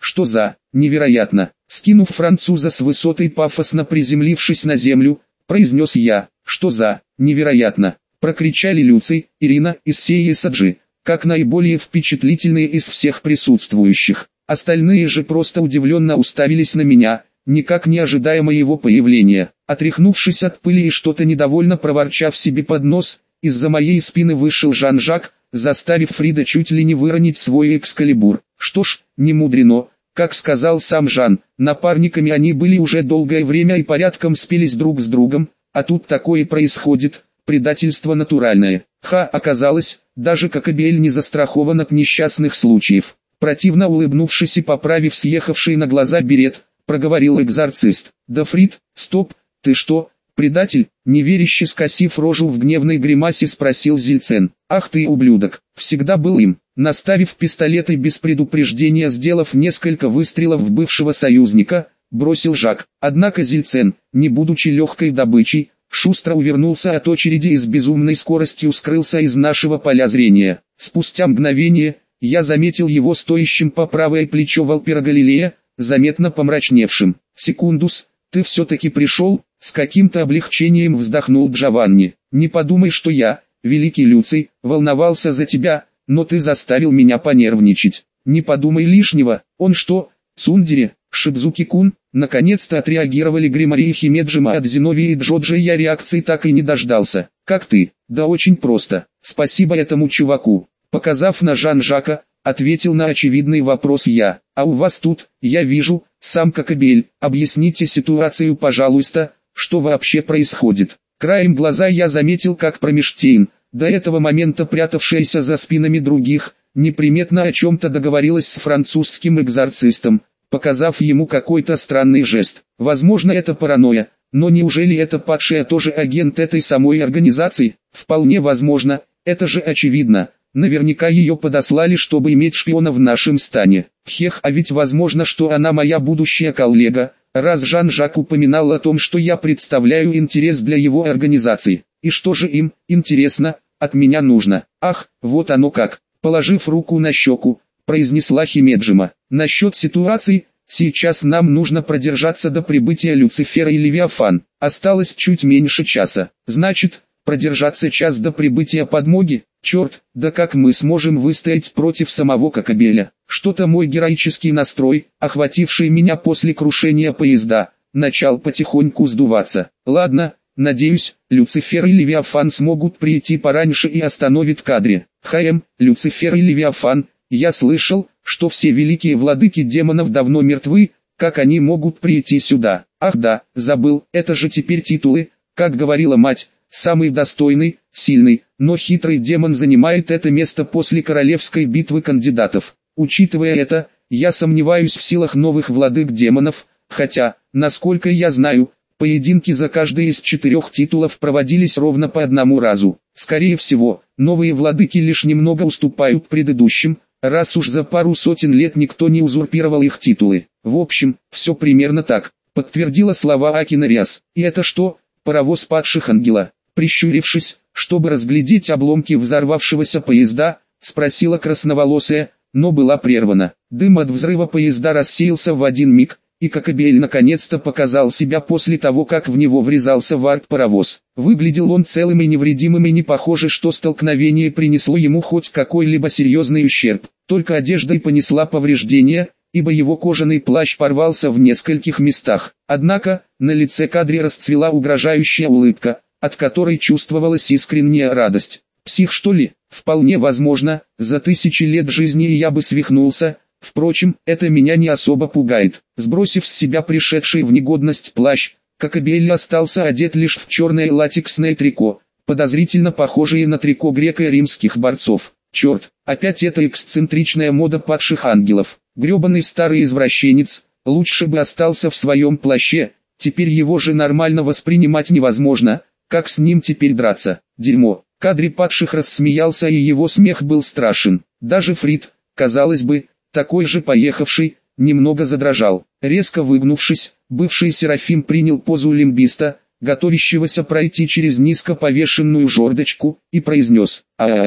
Что за... Невероятно. Скинув француза с высоты и пафосно приземлившись на землю, произнес я. Что за... Невероятно. Прокричали Люций, Ирина, Иссей и Саджи, как наиболее впечатлительные из всех присутствующих. Остальные же просто удивленно уставились на меня, никак не ожидая моего появления. Отряхнувшись от пыли и что-то недовольно проворчав себе под нос, из-за моей спины вышел Жан-Жак, заставив Фрида чуть ли не выронить свой экскалибур. Что ж, не мудрено, как сказал сам Жан, напарниками они были уже долгое время и порядком спелись друг с другом, а тут такое происходит, предательство натуральное. Ха, оказалось, даже Кокобель не застрахован от несчастных случаев. Противно улыбнувшись и поправив съехавший на глаза берет, проговорил экзорцист. Да Фрид, стоп, ты что, предатель? Неверяще скосив рожу в гневной гримасе спросил Зильцен. Ах ты ублюдок, всегда был им. Наставив пистолет и без предупреждения сделав несколько выстрелов в бывшего союзника, бросил Жак. Однако Зильцен, не будучи легкой добычей, шустро увернулся от очереди и с безумной скоростью скрылся из нашего поля зрения. Спустя мгновение, я заметил его стоящим по правое плечо Валпера Галилея, заметно помрачневшим. «Секундус, ты все-таки пришел?» С каким-то облегчением вздохнул Джованни. «Не подумай, что я, великий Люций, волновался за тебя, но ты заставил меня понервничать. Не подумай лишнего, он что, Цундере, Шидзуки-кун?» Наконец-то отреагировали Гримари и Химеджима, от Зиновия и Джоджи я реакции так и не дождался. «Как ты?» «Да очень просто, спасибо этому чуваку». Показав на Жан-Жака, ответил на очевидный вопрос я. «А у вас тут, я вижу, сам Кокобель, объясните ситуацию, пожалуйста, что вообще происходит?» Краем глаза я заметил, как Промештейн, до этого момента прятавшаяся за спинами других, неприметно о чем-то договорилась с французским экзорцистом, показав ему какой-то странный жест. Возможно, это паранойя, но неужели эта падшая тоже агент этой самой организации? Вполне возможно, это же очевидно. Наверняка ее подослали, чтобы иметь шпиона в нашем стане. Хех, а ведь возможно, что она моя будущая коллега, раз Жан-Жак упоминал о том, что я представляю интерес для его организации. И что же им, интересно, от меня нужно? Ах, вот оно как. Положив руку на щеку, произнесла Химеджима. Насчет ситуации, сейчас нам нужно продержаться до прибытия Люцифера и Левиафан. Осталось чуть меньше часа. Значит, продержаться час до прибытия подмоги? Черт, да как мы сможем выстоять против самого Кокобеля? Что-то мой героический настрой, охвативший меня после крушения поезда, начал потихоньку сдуваться. Ладно, надеюсь, Люцифер и Левиафан смогут прийти пораньше и остановить Кадри. Хм, Люцифер и Левиафан, я слышал, что все великие владыки демонов давно мертвы, как они могут прийти сюда? Ах да, забыл, это же теперь титулы, как говорила мать. Самый достойный, сильный, но хитрый демон занимает это место после королевской битвы кандидатов. Учитывая это, я сомневаюсь в силах новых владык демонов, хотя, насколько я знаю, поединки за каждый из четырех титулов проводились ровно по одному разу. Скорее всего, новые владыки лишь немного уступают предыдущим, раз уж за пару сотен лет никто не узурпировал их титулы. В общем, все примерно так, подтвердила слова Акина Риас. И это что, паровоз падших ангела? Прищурившись, чтобы разглядеть обломки взорвавшегося поезда, спросила красноволосая, но была прервана. Дым от взрыва поезда рассеялся в один миг, и Кокобель наконец-то показал себя после того, как в него врезался варп-паровоз. Выглядел он целым и невредимым, и не похоже, что столкновение принесло ему хоть какой-либо серьезный ущерб. Только одежда и понесла повреждения, ибо его кожаный плащ порвался в нескольких местах. Однако, на лице Кадри расцвела угрожающая улыбка, от которой чувствовалась искренняя радость. Псих, что ли? Вполне возможно, за тысячи лет жизни я бы свихнулся, впрочем, это меня не особо пугает. Сбросив с себя пришедший в негодность плащ, Кокобель остался одет лишь в черное латексное трико, подозрительно похожее на трико греко-римских борцов. Черт, опять эта эксцентричная мода падших ангелов. Гребаный старый извращенец, лучше бы остался в своем плаще, теперь его же нормально воспринимать невозможно. Как с ним теперь драться? Дерьмо. Кадри падших рассмеялся, и его смех был страшен. Даже Фрид, казалось бы, такой же поехавший, немного задрожал. Резко выгнувшись, бывший Серафим принял позу лимбиста, готовящегося пройти через низко повешенную жердочку, и произнес: «А-а-а».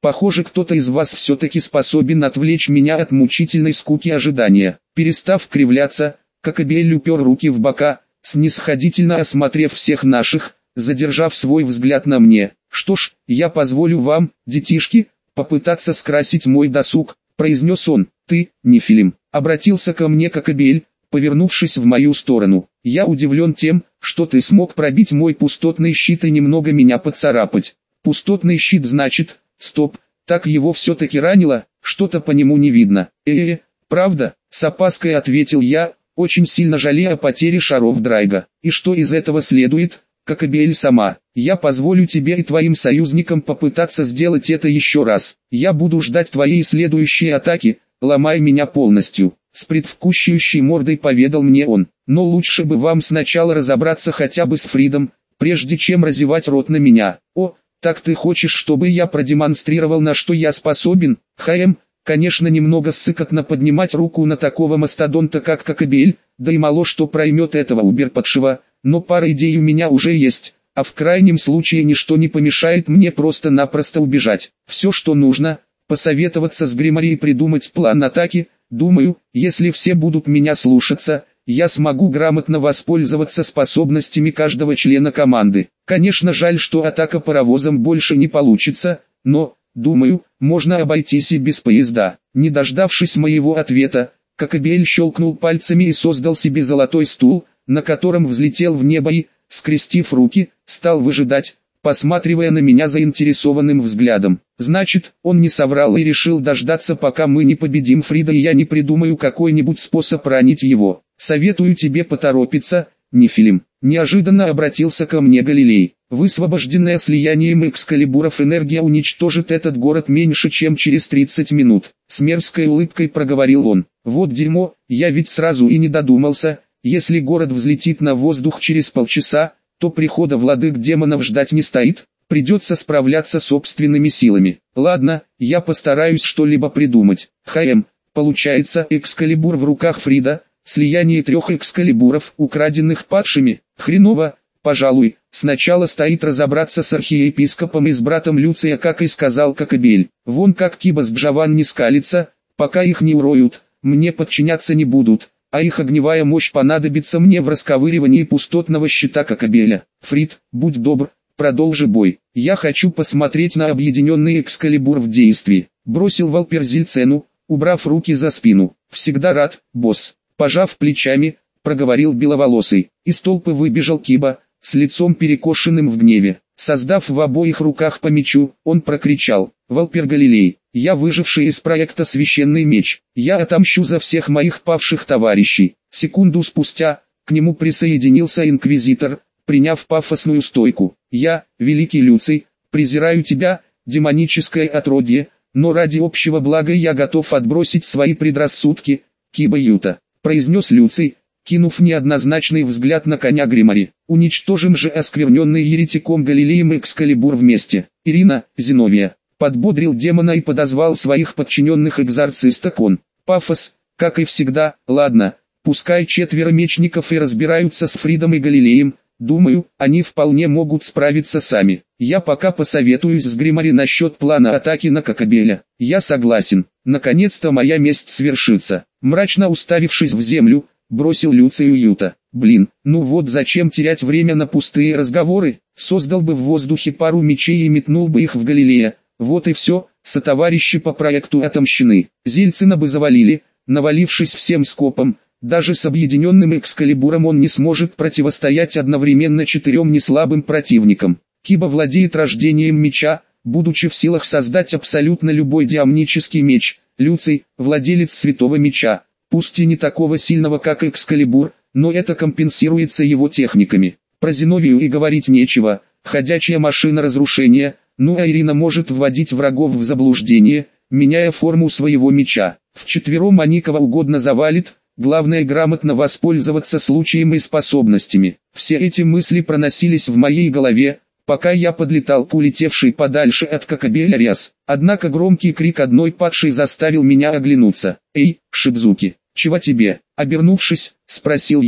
Похоже, кто-то из вас все-таки способен отвлечь меня от мучительной скуки ожидания. Перестав кривляться, Кокобель упер руки в бока, снисходительно осмотрев всех наших, задержав свой взгляд на мне. «Что ж, я позволю вам, детишки, попытаться скрасить мой досуг», — произнес он. «Ты, Нефилим», — обратился ко мне Кокобель, повернувшись в мою сторону. «Я удивлен тем, что ты смог пробить мой пустотный щит и немного меня поцарапать». «Пустотный щит, значит? Стоп, так его все-таки ранило, что-то по нему не видно». «Э-э, правда?» — с опаской ответил я, очень сильно жалея о потере шаров Драйга. «И что из этого следует?» «Кокобель сама, я позволю тебе и твоим союзникам попытаться сделать это еще раз. Я буду ждать твоей следующей атаки, ломай меня полностью», — с предвкушающей мордой поведал мне он. «Но лучше бы вам сначала разобраться хотя бы с Фридом, прежде чем разевать рот на меня». «О, так ты хочешь, чтобы я продемонстрировал, на что я способен?» «Хм, конечно, немного ссыкотно поднимать руку на такого мастодонта, как Кокобель, да и мало что проймет этого убер-подшива. Но пара идей у меня уже есть, а в крайнем случае ничто не помешает мне просто-напросто убежать. Все, что нужно, посоветоваться с Гримари и придумать план атаки. Думаю, если все будут меня слушаться, я смогу грамотно воспользоваться способностями каждого члена команды. Конечно, жаль, что атака паровозом больше не получится, но, думаю, можно обойтись и без поезда». Не дождавшись моего ответа, Кокобель щелкнул пальцами и создал себе золотой стул, на котором взлетел в небо и, скрестив руки, стал выжидать, посматривая на меня заинтересованным взглядом. Значит, он не соврал и решил дождаться, пока мы не победим Фрида и я не придумаю какой-нибудь способ ранить его. «Советую тебе поторопиться, Нефилим», — неожиданно обратился ко мне Галилей. «Высвобожденная слиянием экскалибуров энергия уничтожит этот город меньше, чем через тридцать минут», — с мерзкой улыбкой проговорил он. «Вот дерьмо, я ведь сразу и не додумался. Если город взлетит на воздух через полчаса, то прихода владык демонов ждать не стоит, придется справляться собственными силами. Ладно, я постараюсь что-либо придумать». Хм, получается, экскалибур в руках Фрида, слияние трех экскалибуров, украденных падшими. Хреново, пожалуй, сначала стоит разобраться с архиепископом и с братом Люция, как и сказал Кокобель. Вон как Киба с Джован не скалится, пока их не уроют, мне подчиняться не будут. А их огневая мощь понадобится мне в расковыривании пустотного щита Кокобеля. Фрид, будь добр, продолжи бой. Я хочу посмотреть на объединенный экскалибур в действии. Бросил Валпер Зильцену, убрав руки за спину. Всегда рад, босс. Пожав плечами, проговорил Беловолосый. Из толпы выбежал Киба, с лицом перекошенным в гневе. Создав в обоих руках по мечу, он прокричал: «Валпер Галилей, я выживший из проекта «Священный меч». Я отомщу за всех моих павших товарищей». Секунду спустя, к нему присоединился Инквизитор, приняв пафосную стойку. «Я, Великий Люций, презираю тебя, демоническое отродье, но ради общего блага я готов отбросить свои предрассудки, Киба Юта», произнес Люций, кинув неоднозначный взгляд на коня Гримари. «Уничтожим же оскверненный еретиком Галилеем Экскалибур вместе». «Ирина, Зиновия», подбодрил демона и подозвал своих подчиненных экзорциста Кон. Пафос, как и всегда. Ладно, пускай четверо мечников и разбираются с Фридом и Галилеем, думаю, они вполне могут справиться сами. Я пока посоветуюсь с Гримари насчет плана атаки на Кокобеля. Я согласен, наконец-то моя месть свершится. Мрачно уставившись в землю, бросил Люцию Юта. Блин, ну вот зачем терять время на пустые разговоры, создал бы в воздухе пару мечей и метнул бы их в Галилея. Вот и все, сотоварищи по проекту отомщены. Зильцина бы завалили, навалившись всем скопом. Даже с объединенным экскалибуром он не сможет противостоять одновременно четырем неслабым противникам. Киба владеет рождением меча, будучи в силах создать абсолютно любой диамнический меч. Люций, владелец святого меча, пусть и не такого сильного как экскалибур, но это компенсируется его техниками. Про Зиновию и говорить нечего, ходячая машина разрушения. Ну а Ирина может вводить врагов в заблуждение, меняя форму своего меча. Вчетвером они кого угодно завалит, главное грамотно воспользоваться случаем и способностями. Все эти мысли проносились в моей голове, пока я подлетал к улетевшей подальше от Кокобеля Ряс. Однако громкий крик одной падшей заставил меня оглянуться. «Эй, Шидзуки, чего тебе?» Обернувшись, спросил я.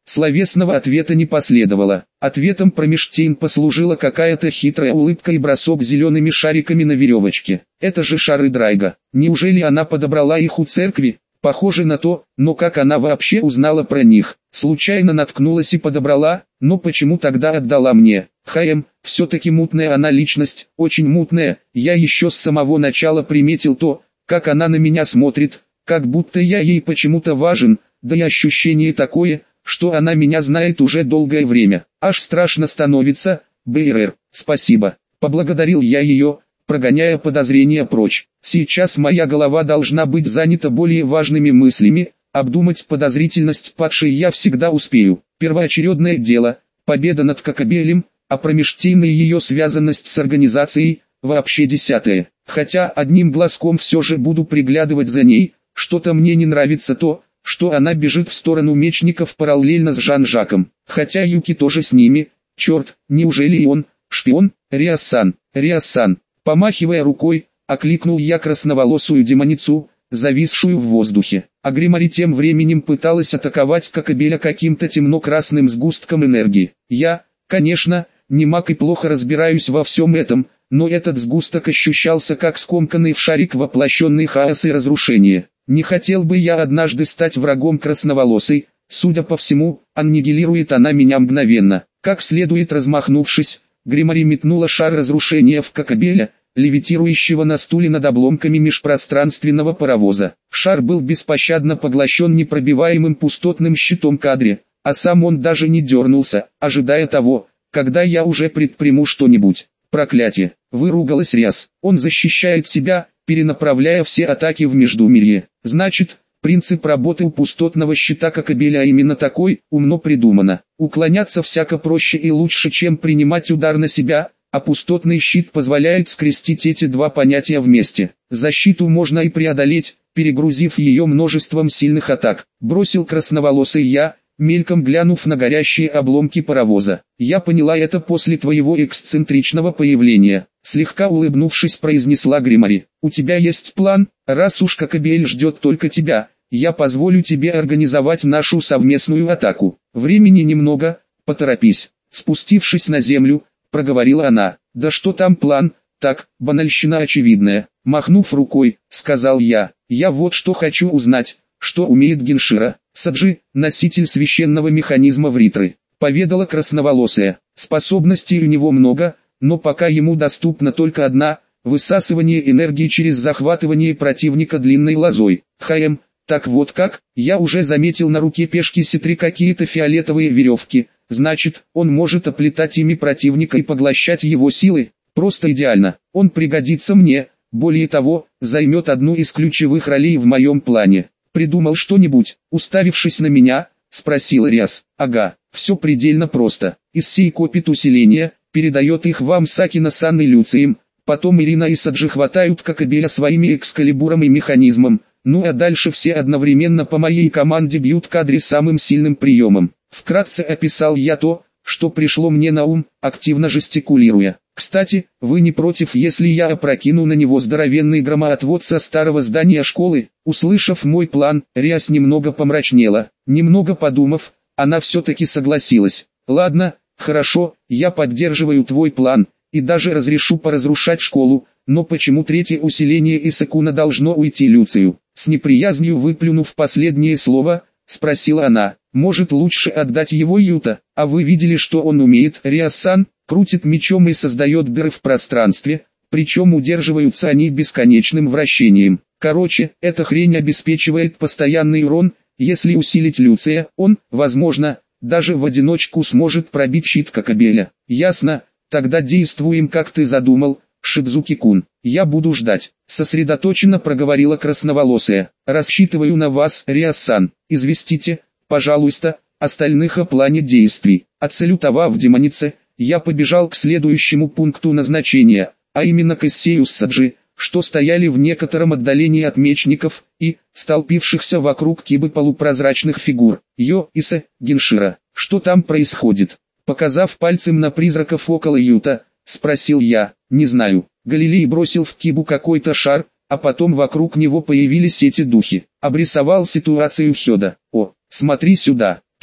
Словесного ответа не последовало. Ответом промеж тем послужила какая-то хитрая улыбка и бросок зелеными шариками на веревочке. Это же шары Драйга. Неужели она подобрала их у церкви? Похоже на то, но как она вообще узнала про них? Случайно наткнулась и подобрала, но почему тогда отдала мне? Хм, все-таки мутная она личность, очень мутная. Я еще с самого начала приметил то, как она на меня смотрит, как будто я ей почему-то важен, да и ощущение такое, что она меня знает уже долгое время. Аж страшно становится. БРР, спасибо. Поблагодарил я ее, прогоняя подозрения прочь. Сейчас моя голова должна быть занята более важными мыслями, обдумать подозрительность падшей я всегда успею. Первоочередное дело – победа над Кокабелем, а промежтейная ее связанность с организацией – вообще десятое. Хотя одним глазком все же буду приглядывать за ней, что-то мне не нравится то, что она бежит в сторону мечников параллельно с Жан-Жаком. Хотя Юки тоже с ними. Черт, неужели и он, шпион? Риассан, Риассан. Помахивая рукой, окликнул я красноволосую демоницу, зависшую в воздухе. А Гримари тем временем пыталась атаковать Кокабеля каким-то темно-красным сгустком энергии. Я, конечно, не маг и плохо разбираюсь во всем этом, но этот сгусток ощущался как скомканный в шарик воплощенный хаос и разрушение. Не хотел бы я однажды стать врагом красноволосой, судя по всему, аннигилирует она меня мгновенно. Как следует размахнувшись, Гримари метнула шар разрушения в Кокабеля, левитирующего на стуле над обломками межпространственного паровоза. Шар был беспощадно поглощен непробиваемым пустотным щитом кадре, а сам он даже не дернулся, ожидая того, когда я уже предприму что-нибудь. Проклятие! Выругалась Риас. Он защищает себя, перенаправляя все атаки в Междумирье. Значит, принцип работы у пустотного щита Кокабеля именно такой, умно придумано. Уклоняться всяко проще и лучше, чем принимать удар на себя, а пустотный щит позволяет скрестить эти два понятия вместе. Защиту можно и преодолеть, перегрузив ее множеством сильных атак. Бросил красноволосый я, мельком глянув на горящие обломки паровоза. Я поняла это после твоего эксцентричного появления. Слегка улыбнувшись, произнесла Гримари. У тебя есть план? Раз уж Кокабель ждет только тебя, я позволю тебе организовать нашу совместную атаку. Времени немного, поторопись. Спустившись на землю, проговорила она. Да что там план? Так, банальщина очевидная. Махнув рукой, сказал я. Я вот что хочу узнать. Что умеет Геншира? Саджи, носитель священного механизма Вритры, поведала красноволосая. Способностей у него много, но пока ему доступна только одна – высасывание энергии через захватывание противника длинной лозой. Хм, так вот как, я уже заметил на руке пешки Ситри какие-то фиолетовые веревки, значит, он может оплетать ими противника и поглощать его силы. Просто идеально, он пригодится мне, более того, займет одну из ключевых ролей в моем плане. Придумал что-нибудь, уставившись на меня, спросил Риас. Ага, все предельно просто. Иссей копит усиления, передает их вам Сакина с Анной Люцием, потом Ирина и Саджи хватают Кокабеля своими экскалибуром и механизмом, ну а дальше все одновременно по моей команде бьют кадре самым сильным приемом. Вкратце описал я то, что пришло мне на ум, активно жестикулируя. Кстати, вы не против, если я опрокину на него здоровенный громоотвод со старого здания школы? Услышав мой план, Риас немного помрачнела. Немного подумав, она все-таки согласилась. Ладно, хорошо, я поддерживаю твой план, и даже разрешу поразрушать школу, но почему третье усиление Исакуна должно уйти Люцию? С неприязнью выплюнув последнее слово, спросила она. Может, лучше отдать его Юта? А вы видели, что он умеет? Риас-сан крутит мечом и создает дыры в пространстве, причем удерживаются они бесконечным вращением. Короче, эта хрень обеспечивает постоянный урон. Если усилить Люция, он, возможно, даже в одиночку сможет пробить щит Кокабеля. Ясно, тогда действуем как ты задумал, Шидзуки-кун. Я буду ждать. Сосредоточенно проговорила красноволосая. Рассчитываю на вас, Риас-сан. Известите, пожалуйста, остальных о плане действий. Отсалютовав демонице, я побежал к следующему пункту назначения, а именно к Иссею с Саджи, что стояли в некотором отдалении от мечников и столпившихся вокруг кибы полупрозрачных фигур. Йо, Исе, Геншира, что там происходит? Показав пальцем на призраков около Юта, спросил я. Не знаю. Галилей бросил в кибу какой-то шар, а потом вокруг него появились эти духи. Обрисовал ситуацию Хёда. О, смотри сюда.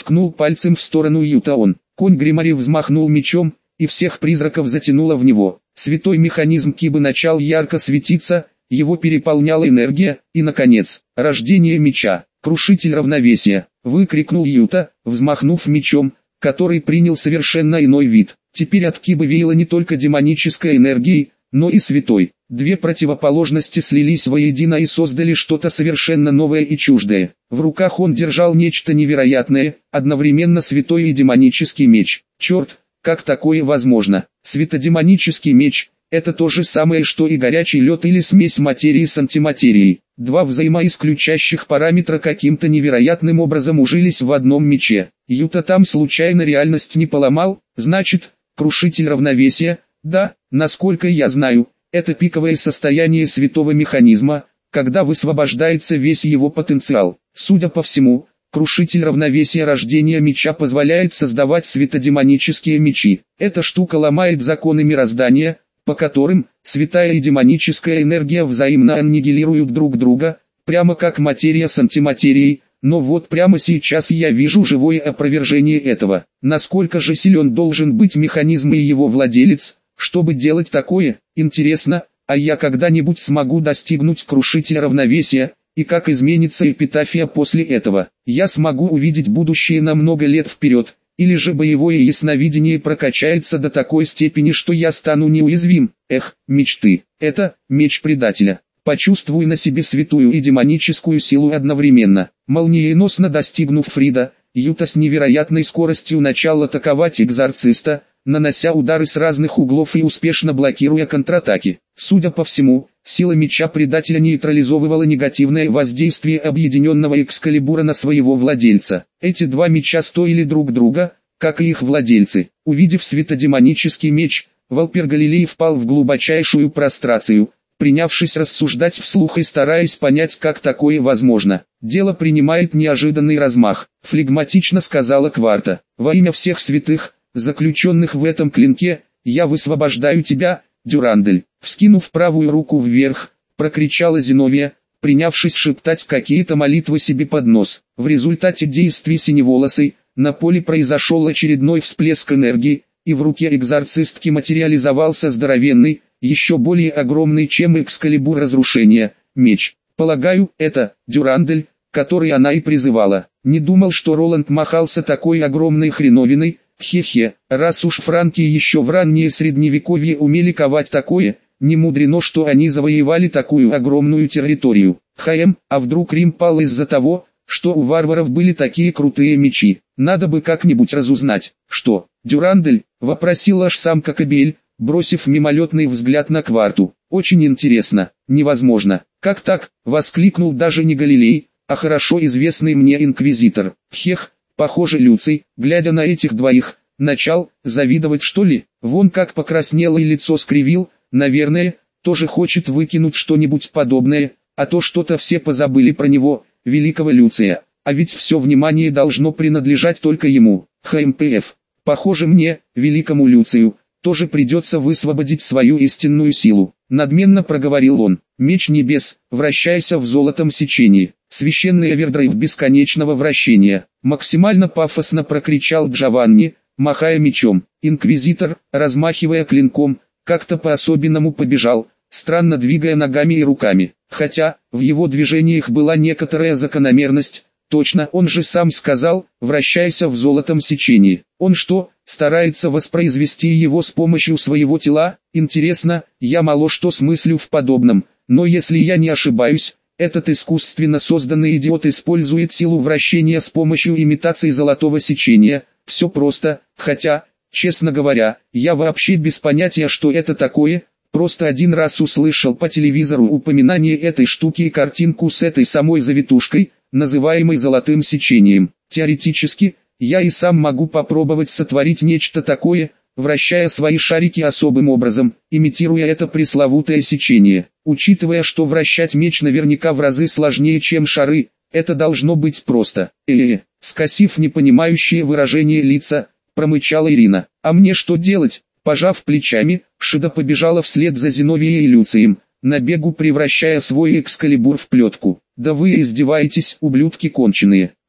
ткнул пальцем в сторону Юта он. Конь Гримари взмахнул мечом, и всех призраков затянуло в него. Святой механизм Кибы начал ярко светиться, его переполняла энергия, и, наконец, рождение меча. «Крушитель равновесия!» — выкрикнул Юта, взмахнув мечом, который принял совершенно иной вид. Теперь от Кибы веяло не только демонической энергией, но и святой. Две противоположности слились воедино и создали что-то совершенно новое и чуждое. В руках он держал нечто невероятное, одновременно святой и демонический меч. Черт, как такое возможно? Светодемонический меч — это то же самое, что и горячий лед или смесь материи с антиматерией. Два взаимоисключающих параметра каким-то невероятным образом ужились в одном мече. Юта там случайно реальность не поломал, значит, крушитель равновесия, да, насколько я знаю, это пиковое состояние святого механизма, когда высвобождается весь его потенциал. Судя по всему, крушитель равновесия рождения меча позволяет создавать светодемонические мечи. Эта штука ломает законы мироздания, по которым святая и демоническая энергия взаимно аннигилируют друг друга, прямо как материя с антиматерией, но вот прямо сейчас я вижу живое опровержение этого. Насколько же силен должен быть механизм и его владелец, чтобы делать такое? Интересно, а я когда-нибудь смогу достигнуть крушителя равновесия, и как изменится эпитафия после этого? Я смогу увидеть будущее на много лет вперед, или же боевое ясновидение прокачается до такой степени, что я стану неуязвим. Эх, мечты. Это меч предателя. Почувствуй на себе святую и демоническую силу одновременно. Молниеносно достигнув Фрида, Юта с невероятной скоростью начал атаковать экзорциста, нанося удары с разных углов и успешно блокируя контратаки. Судя по всему, сила меча предателя нейтрализовывала негативное воздействие объединенного Экскалибура на своего владельца. Эти два меча стоили друг друга, как и их владельцы. Увидев светодемонический меч, Валпер Галилей впал в глубочайшую прострацию, принявшись рассуждать вслух и стараясь понять, как такое возможно. «Дело принимает неожиданный размах», — флегматично сказала Кварта. «Во имя всех святых, заключенных в этом клинке, я высвобождаю тебя, Дюрандель». Вскинув правую руку вверх, прокричала Зиновия, принявшись шептать какие-то молитвы себе под нос. В результате действий синеволосой, на поле произошел очередной всплеск энергии, и в руке экзорцистки материализовался здоровенный, еще более огромный, чем Экскалибур разрушения, меч. Полагаю, это Дюрандель, который она и призывала. Не думал, что Роланд махался такой огромной хреновиной. Хе-хе, раз уж франки еще в раннее средневековье умели ковать такое, не мудрено, что они завоевали такую огромную территорию. Хм, а вдруг Рим пал из-за того, что у варваров были такие крутые мечи? Надо бы как-нибудь разузнать. Что, Дюрандель? Вопросил аж сам Кокобель, бросив мимолетный взгляд на Кварту. Очень интересно, невозможно. Как так? Воскликнул даже не Галилей, а хорошо известный мне инквизитор. Хех. Похоже, Люций, глядя на этих двоих, начал завидовать, что ли. Вон как покраснело и лицо скривил, наверное, тоже хочет выкинуть что-нибудь подобное, а то что-то все позабыли про него, великого Люция. А ведь все внимание должно принадлежать только ему. ХМПФ. Похоже мне, великому Люцию, тоже придется высвободить свою истинную силу. Надменно проговорил он. Меч небес, вращайся в золотом сечении. Священный овердрайв бесконечного вращения. Максимально пафосно прокричал Джованни, махая мечом. Инквизитор, размахивая клинком, как-то по-особенному побежал, странно двигая ногами и руками. Хотя, в его движениях была некоторая закономерность. Точно, он же сам сказал, вращайся в золотом сечении. Он что, старается воспроизвести его с помощью своего тела? Интересно, я мало что смыслю в подобном, но если я не ошибаюсь, этот искусственно созданный идиот использует силу вращения с помощью имитации золотого сечения. Все просто, хотя, честно говоря, я вообще без понятия, что это такое. Просто один раз услышал по телевизору упоминание этой штуки и картинку с этой самой завитушкой, называемой золотым сечением. Теоретически, я и сам могу попробовать сотворить нечто такое, вращая свои шарики особым образом, имитируя это пресловутое сечение. Учитывая, что вращать меч наверняка в разы сложнее, чем шары, это должно быть просто. Э-э-э, скосив непонимающее выражение лица, промычала Ирина. А мне что делать? Пожав плечами, Шида побежала вслед за Зиновией и Люцием, на бегу превращая свой экскалибур в плетку. «Да вы издеваетесь, ублюдки конченые!» —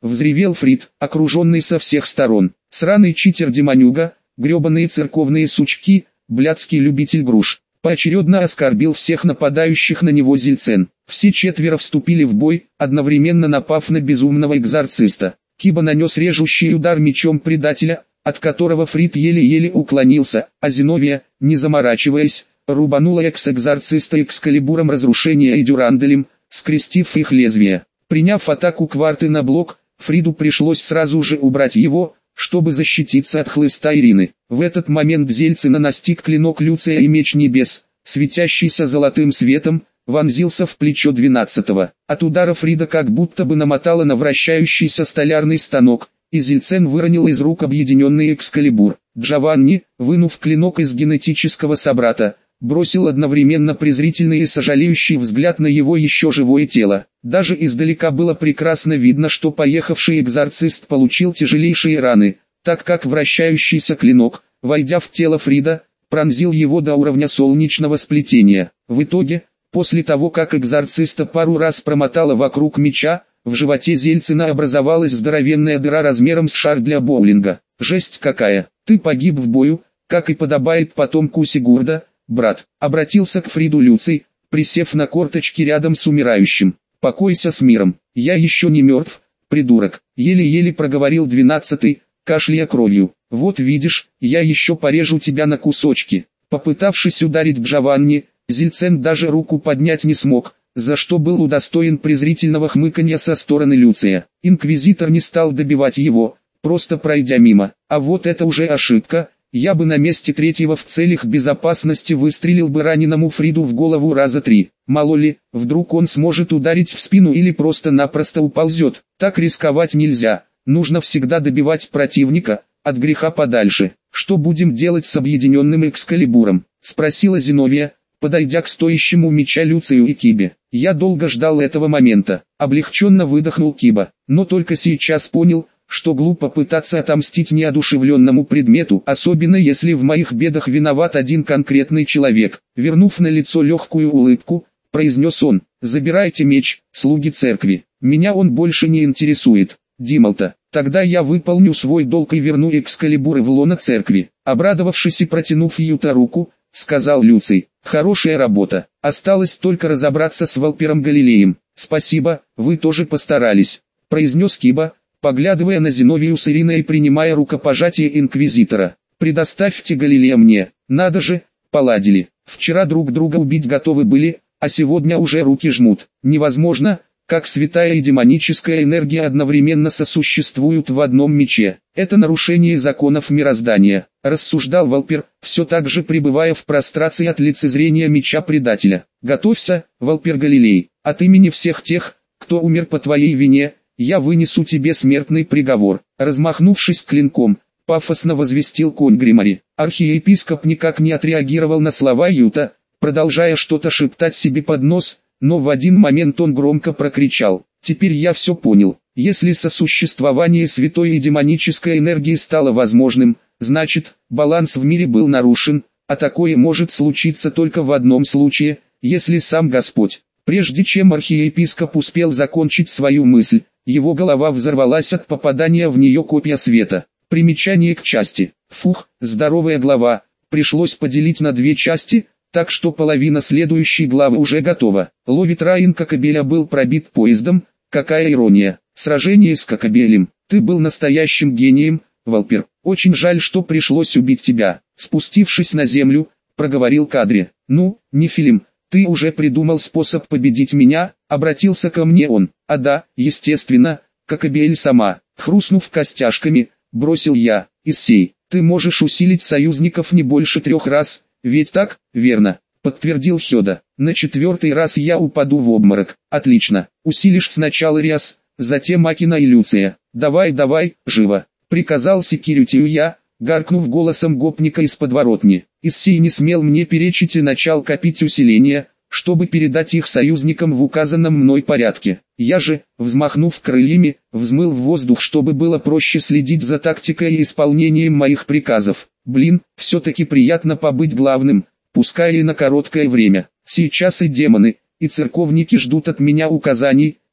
взревел Фрид, окруженный со всех сторон. Сраный читер-демонюга, гребаные церковные сучки, блядский любитель груш. Поочередно оскорбил всех нападающих на него Зильцен. Все четверо вступили в бой, одновременно напав на безумного экзорциста. Киба нанес режущий удар мечом предателя, от которого Фрид еле-еле уклонился, а Зиновия, не заморачиваясь, рубанула экс-экзорциста экскалибуром разрушения и дюранделем, скрестив их лезвие. Приняв атаку кварты на блок, Фриду пришлось сразу же убрать его, чтобы защититься от хлыста Ирины. В этот момент Зельцина настиг клинок Люция, и меч небес, светящийся золотым светом, вонзился в плечо двенадцатого. От удара Фрида как будто бы намотало на вращающийся столярный станок, и Зельцен выронил из рук объединенный экскалибур. Джованни, вынув клинок из генетического собрата, бросил одновременно презрительный и сожалеющий взгляд на его еще живое тело. Даже издалека было прекрасно видно, что поехавший экзорцист получил тяжелейшие раны, так как вращающийся клинок, войдя в тело Фрида, пронзил его до уровня солнечного сплетения. В итоге, после того как экзорциста пару раз промотало вокруг меча, в животе Зельцина образовалась здоровенная дыра размером с шар для боулинга. «Жесть какая! Ты погиб в бою, как и подобает потомку Сигурда, брат», — обратился к Фриду Люций, присев на корточки рядом с умирающим. «Покойся с миром, я еще не мертв, придурок», — еле-еле проговорил двенадцатый, кашляя кровью. «Вот видишь, я еще порежу тебя на кусочки». Попытавшись ударить Джованни, Зильцен даже руку поднять не смог, за что был удостоен презрительного хмыканья со стороны Люция. Инквизитор не стал добивать его, просто пройдя мимо. А вот это уже ошибка. Я бы на месте третьего в целях безопасности выстрелил бы раненому Фриду в голову раза три. Мало ли, вдруг он сможет ударить в спину или просто-напросто уползет. Так рисковать нельзя. Нужно всегда добивать противника, от греха подальше. «Что будем делать с объединенным экскалибуром?» — спросила Зиновия, подойдя к стоящему меча Люцию и Кибе. «Я долго ждал этого момента», — облегченно выдохнул Киба, но только сейчас понял, что глупо пытаться отомстить неодушевленному предмету, особенно если в моих бедах виноват один конкретный человек. Вернув на лицо легкую улыбку, произнес он: «Забирайте меч, слуги церкви, меня он больше не интересует. Дималта, тогда я выполню свой долг и верну экскалибуры в лоно церкви». Обрадовавшись и протянув Юта руку, сказал Люций: «Хорошая работа, осталось только разобраться с Валпером Галилеем». «Спасибо, вы тоже постарались», — произнес Киба, поглядывая на Зиновию с Ириной и принимая рукопожатие инквизитора. «Предоставьте Галилея мне, надо же, поладили. Вчера друг друга убить готовы были, а сегодня уже руки жмут. Невозможно, как святая и демоническая энергия одновременно сосуществуют в одном мече. Это нарушение законов мироздания», — рассуждал Валпер, все так же пребывая в прострации от лицезрения меча предателя. «Готовься, Валпер Галилей, от имени всех тех, кто умер по твоей вине, я вынесу тебе смертный приговор». Размахнувшись клинком, пафосно возвестил конь Гримари. Архиепископ никак не отреагировал на слова Юта, продолжая что-то шептать себе под нос, но в один момент он громко прокричал: «Теперь я все понял. Если сосуществование святой и демонической энергии стало возможным, значит, баланс в мире был нарушен, а такое может случиться только в одном случае, если сам Господь». Прежде чем архиепископ успел закончить свою мысль, его голова взорвалась от попадания в нее копья света. Примечание к части. Фух, здоровая глава, пришлось поделить на две части, так что половина следующей главы уже готова. Ловит Раин Кокобеля был пробит поездом, какая ирония. Сражение с Кокобелем. Ты был настоящим гением, Валпер. Очень жаль, что пришлось убить тебя. Спустившись на землю, проговорил Кадри. «Ну, Нефилим, ты уже придумал способ победить меня?» — обратился ко мне он. «А да, естественно, Кокобель сама». Хрустнув костяшками, бросил я: «Иссей, ты можешь усилить союзников не больше трех раз, ведь так?» «Верно», — подтвердил Хёда. «На четвертый раз я упаду в обморок». «Отлично, усилишь сначала Риас, затем Акина и Люция. Давай, давай, живо», — приказал Секирютию я, гаркнув голосом гопника из подворотни. Иссей не смел мне перечить и начал копить усиления, чтобы передать их союзникам в указанном мной порядке. Я же, взмахнув крыльями, взмыл в воздух, чтобы было проще следить за тактикой и исполнением моих приказов. Блин, все-таки приятно побыть главным, пускай и на короткое время. Сейчас и демоны, и церковники ждут от меня указаний,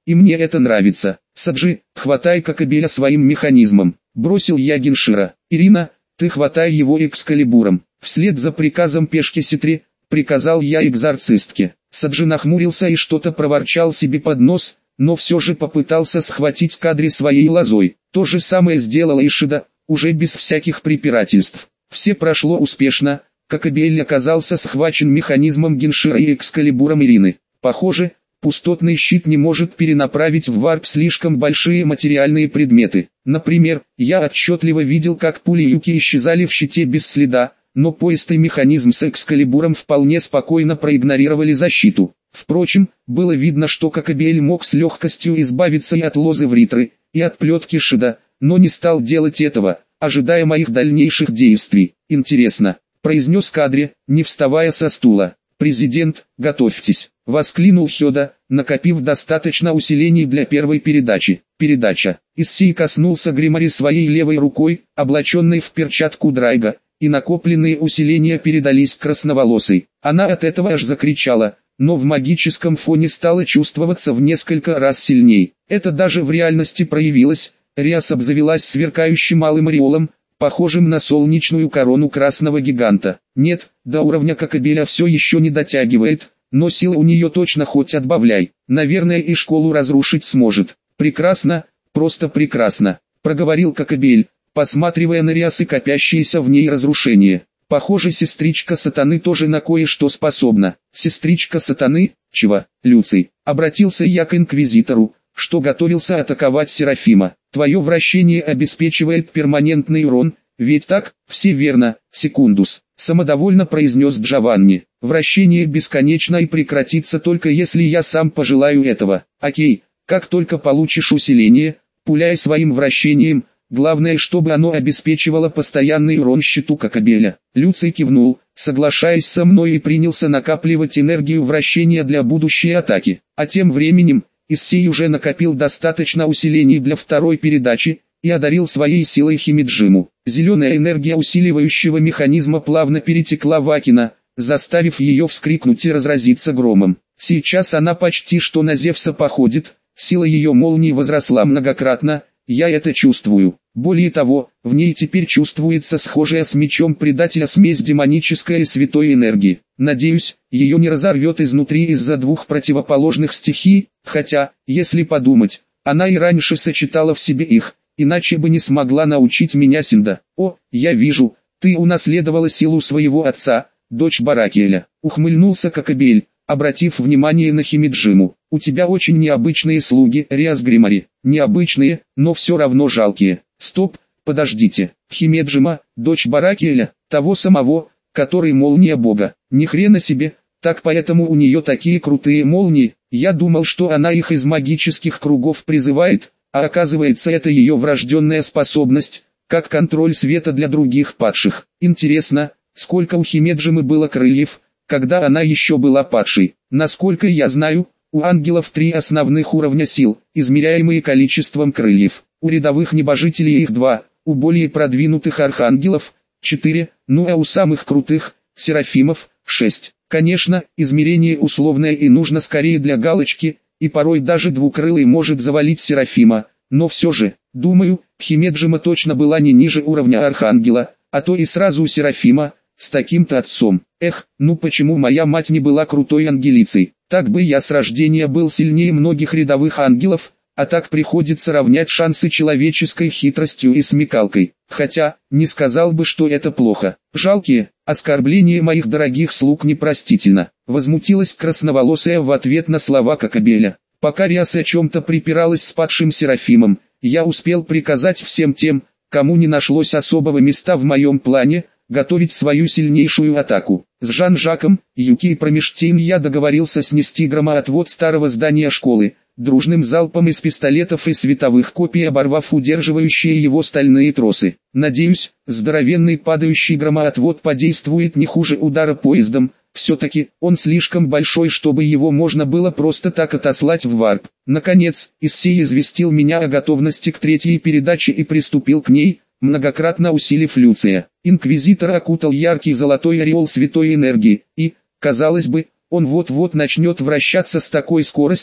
и мне это нравится. Саджи, хватай Кокабеля своим механизмом, бросил я Геншира. Ирина, ты хватай его экскалибуром. Вслед за приказом пешки Ситри, приказал я экзорцистке. Саджи нахмурился и что-то проворчал себе под нос, но все же попытался схватить Кадри своей лозой. То же самое сделала Ишида, уже без всяких препирательств. Все прошло успешно, Кокабель оказался схвачен механизмом Геншира и экскалибуром Ирины. Похоже, пустотный щит не может перенаправить в варп слишком большие материальные предметы. Например, я отчетливо видел, как пули Юки исчезали в щите без следа, но поясный механизм с экскалибуром вполне спокойно проигнорировали защиту. Впрочем, было видно, что Кокабель мог с легкостью избавиться и от лозы Вритры, и от плетки Шида, но не стал делать этого, ожидая моих дальнейших действий. «Интересно», — произнес Кадри, не вставая со стула. «Президент, готовьтесь», — воскликнул Хёда, накопив достаточно усилений для первой передачи. Передача. Иссей коснулся Гримари своей левой рукой, облаченной в перчатку Драйга, и накопленные усиления передались красноволосой. Она от этого аж закричала, но в магическом фоне стало чувствоваться в несколько раз сильней. Это даже в реальности проявилось. Риас обзавелась сверкающим малым ореолом, похожим на солнечную корону красного гиганта. Нет, до уровня Кокабеля все еще не дотягивает, но силы у нее точно хоть отбавляй. Наверное, и школу разрушить сможет. Прекрасно, просто прекрасно, проговорил Кокабель, посматривая на Риас и копящиеся в ней разрушения. Похоже, сестричка сатаны тоже на кое-что способна. Сестричка сатаны, чего, Люций? Обратился я к инквизитору, что готовился атаковать Серафима. Твое вращение обеспечивает перманентный урон, ведь так? Все верно, секундус. Самодовольно произнес Джованни. Вращение бесконечно и прекратится только если я сам пожелаю этого. Окей, как только получишь усиление, пуляй своим вращением. Главное, чтобы оно обеспечивало постоянный урон щиту Кокабеля. Люций кивнул, соглашаясь со мной, и принялся накапливать энергию вращения для будущей атаки. А тем временем, Иссей уже накопил достаточно усилений для второй передачи, и одарил своей силой Химиджиму. Зеленая энергия усиливающего механизма плавно перетекла в Акина, заставив ее вскрикнуть и разразиться громом. Сейчас она почти что на Зевса походит, сила ее молнии возросла многократно, я это чувствую. Более того, в ней теперь чувствуется схожая с мечом предателя смесь демонической и святой энергии. Надеюсь, ее не разорвет изнутри из-за двух противоположных стихий, хотя, если подумать, она и раньше сочетала в себе их, иначе бы не смогла научить меня Синда. О, я вижу, ты унаследовала силу своего отца, дочь Баракиэля. Ухмыльнулся Кокабель, обратив внимание на Химиджиму. У тебя очень необычные слуги, Риас Гримари. Необычные, но все равно жалкие. Стоп, подождите. Химеджима, дочь Баракиэля, того самого, который молния бога. Ни хрена себе, так поэтому у нее такие крутые молнии. Я думал, что она их из магических кругов призывает, а оказывается, это ее врожденная способность, как контроль света для других падших. Интересно, сколько у Химеджимы было крыльев, когда она еще была падшей. Насколько я знаю, у ангелов три основных уровня сил, измеряемые количеством крыльев. У рядовых небожителей их два, у более продвинутых архангелов четыре, ну а у самых крутых, серафимов, шесть. Конечно, измерение условное и нужно скорее для галочки, и порой даже двукрылый может завалить серафима, но все же, думаю, Химеджима точно была не ниже уровня архангела, а то и сразу у серафима, с таким-то отцом. Эх, ну почему моя мать не была крутой ангелицей? Так бы я с рождения был сильнее многих рядовых ангелов, а так приходится равнять шансы человеческой хитростью и смекалкой. Хотя, не сказал бы, что это плохо. Жалкие, оскорбление моих дорогих слуг непростительно. Возмутилась красноволосая в ответ на слова Кокабеля. Пока Риас о чем-то припиралась с падшим Серафимом, я успел приказать всем тем, кому не нашлось особого места в моем плане, готовить свою сильнейшую атаку. С Жан-Жаком, Юки и Промештейн я договорился снести громоотвод старого здания школы, дружным залпом из пистолетов и световых копий оборвав удерживающие его стальные тросы. Надеюсь, здоровенный падающий громоотвод подействует не хуже удара поездом, все-таки он слишком большой, чтобы его можно было просто так отослать в варп. Наконец, Иссей известил меня о готовности к третьей передаче и приступил к ней, многократно усилив Люция. Инквизитор окутал яркий золотой ореол святой энергии, и, казалось бы, он вот-вот начнет вращаться с такой скоростью,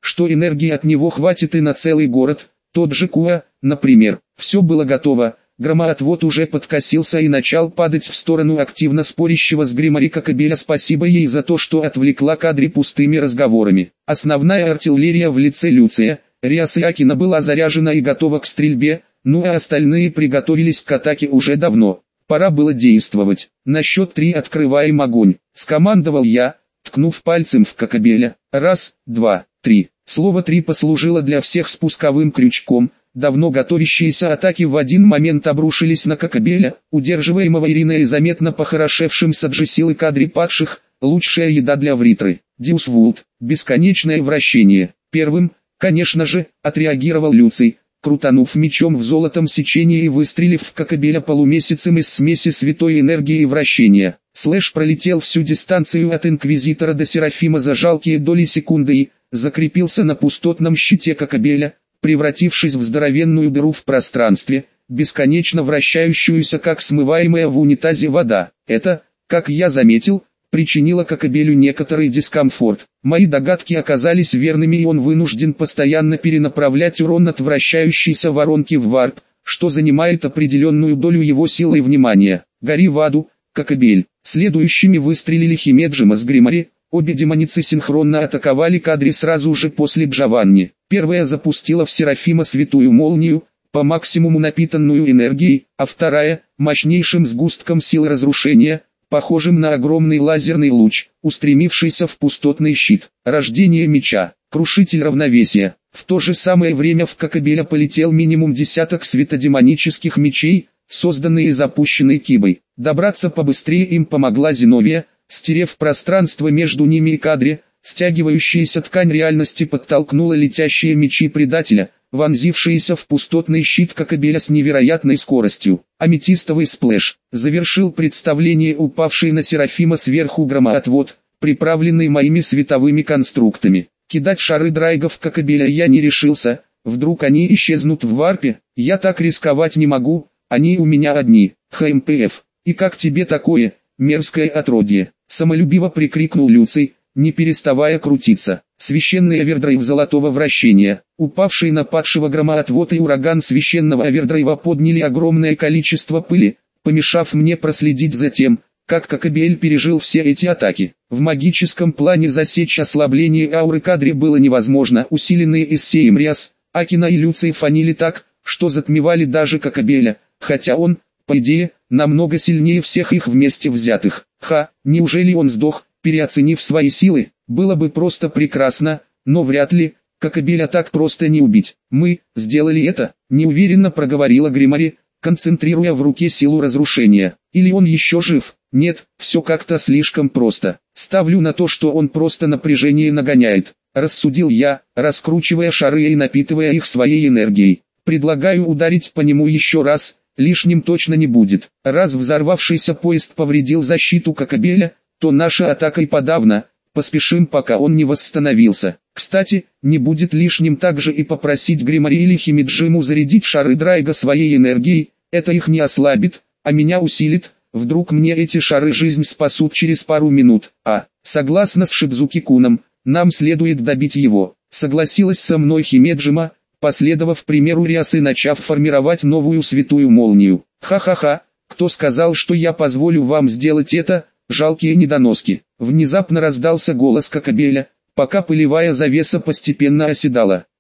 что энергии от него хватит и на целый город, тот же Куа, например. Все было готово, громоотвод уже подкосился и начал падать в сторону активно спорящего с Гримари Кокабеля. Спасибо ей за то, что отвлекла Кадри пустыми разговорами. Основная артиллерия в лице Люция, Риаса и Акина была заряжена и готова к стрельбе, ну а остальные приготовились к атаке уже давно. Пора было действовать. На счет три открываем огонь, скомандовал я, ткнув пальцем в Кокабеля. Раз, два, три. Слово «три» послужило для всех спусковым крючком. Давно готовящиеся атаки в один момент обрушились на Кокабеля, удерживаемого Ириной и заметно похорошевшим саджи силы Кадри падших, лучшая еда для Вритры. Дьюсвулд, бесконечное вращение. Первым, конечно же, отреагировал Люций, крутанув мечом в золотом сечении и выстрелив в Кокабеля полумесяцем из смеси святой энергии и вращения. Слэш пролетел всю дистанцию от Инквизитора до Серафима за жалкие доли секунды и закрепился на пустотном щите Кокабеля, превратившись в здоровенную дыру в пространстве, бесконечно вращающуюся как смываемая в унитазе вода. Это, как я заметил, причинило Кокабелю некоторый дискомфорт. Мои догадки оказались верными, и он вынужден постоянно перенаправлять урон от вращающейся воронки в варп, что занимает определенную долю его силы и внимания. Гори в аду, Кокабель. Следующими выстрелили Химеджима с Гримари. Обе демоницы синхронно атаковали Кадри сразу же после Джованни. Первая запустила в Серафима святую молнию, по максимуму напитанную энергией, а вторая, мощнейшим сгустком силы разрушения, похожим на огромный лазерный луч, устремившийся в пустотный щит. Рождение меча, крушитель равновесия. В то же самое время в Кокабеля полетел минимум десяток светодемонических мечей, созданные и запущенные Кибой. Добраться побыстрее им помогла Зиновия, стерев пространство между ними и Кадри. Стягивающаяся ткань реальности подтолкнула летящие мечи предателя, вонзившиеся в пустотный щит Кокабеля с невероятной скоростью. Аметистовый сплэш завершил представление упавший на Серафима сверху громоотвод, приправленный моими световыми конструктами. Кидать шары драйгов Кокабеля я не решился, вдруг они исчезнут в варпе, я так рисковать не могу, они у меня одни. ХМПФ, и как тебе такое, мерзкое отродье? Самолюбиво прикрикнул Люций, не переставая крутиться. Священный овердрайв золотого вращения, упавший на падшего громоотвод и ураган священного овердрайва подняли огромное количество пыли, помешав мне проследить за тем, как Кокабель пережил все эти атаки. В магическом плане засечь ослабление ауры Кадри было невозможно. Усиленные Иссеем Риас, Акина и Люций фанили так, что затмевали даже Кокабеля, хотя он, по идее, намного сильнее всех их вместе взятых. Ха, неужели он сдох, переоценив свои силы? Было бы просто прекрасно, но вряд ли. Кокабеля так просто не убить. Мы сделали это, неуверенно проговорила Гримари, концентрируя в руке силу разрушения. Или он еще жив? Нет, все как-то слишком просто. Ставлю на то, что он просто напряжение нагоняет, рассудил я, раскручивая шары и напитывая их своей энергией. Предлагаю ударить по нему еще раз, лишним точно не будет. Раз взорвавшийся поезд повредил защиту Кокабеля, то наша атака и подавно. Поспешим, пока он не восстановился. Кстати, не будет лишним также и попросить Гримари или Химеджиму зарядить шары драйга своей энергией. Это их не ослабит, а меня усилит. Вдруг мне эти шары жизнь спасут через пару минут. А, согласно с Шидзуки-куном, нам следует добить его. Согласилась со мной Химеджима, последовав примеру Риасы, начав формировать новую святую молнию. Ха-ха-ха, кто сказал, что я позволю вам сделать это, жалкие недоноски? Внезапно раздался голос Кокабеля, пока пылевая завеса постепенно оседала.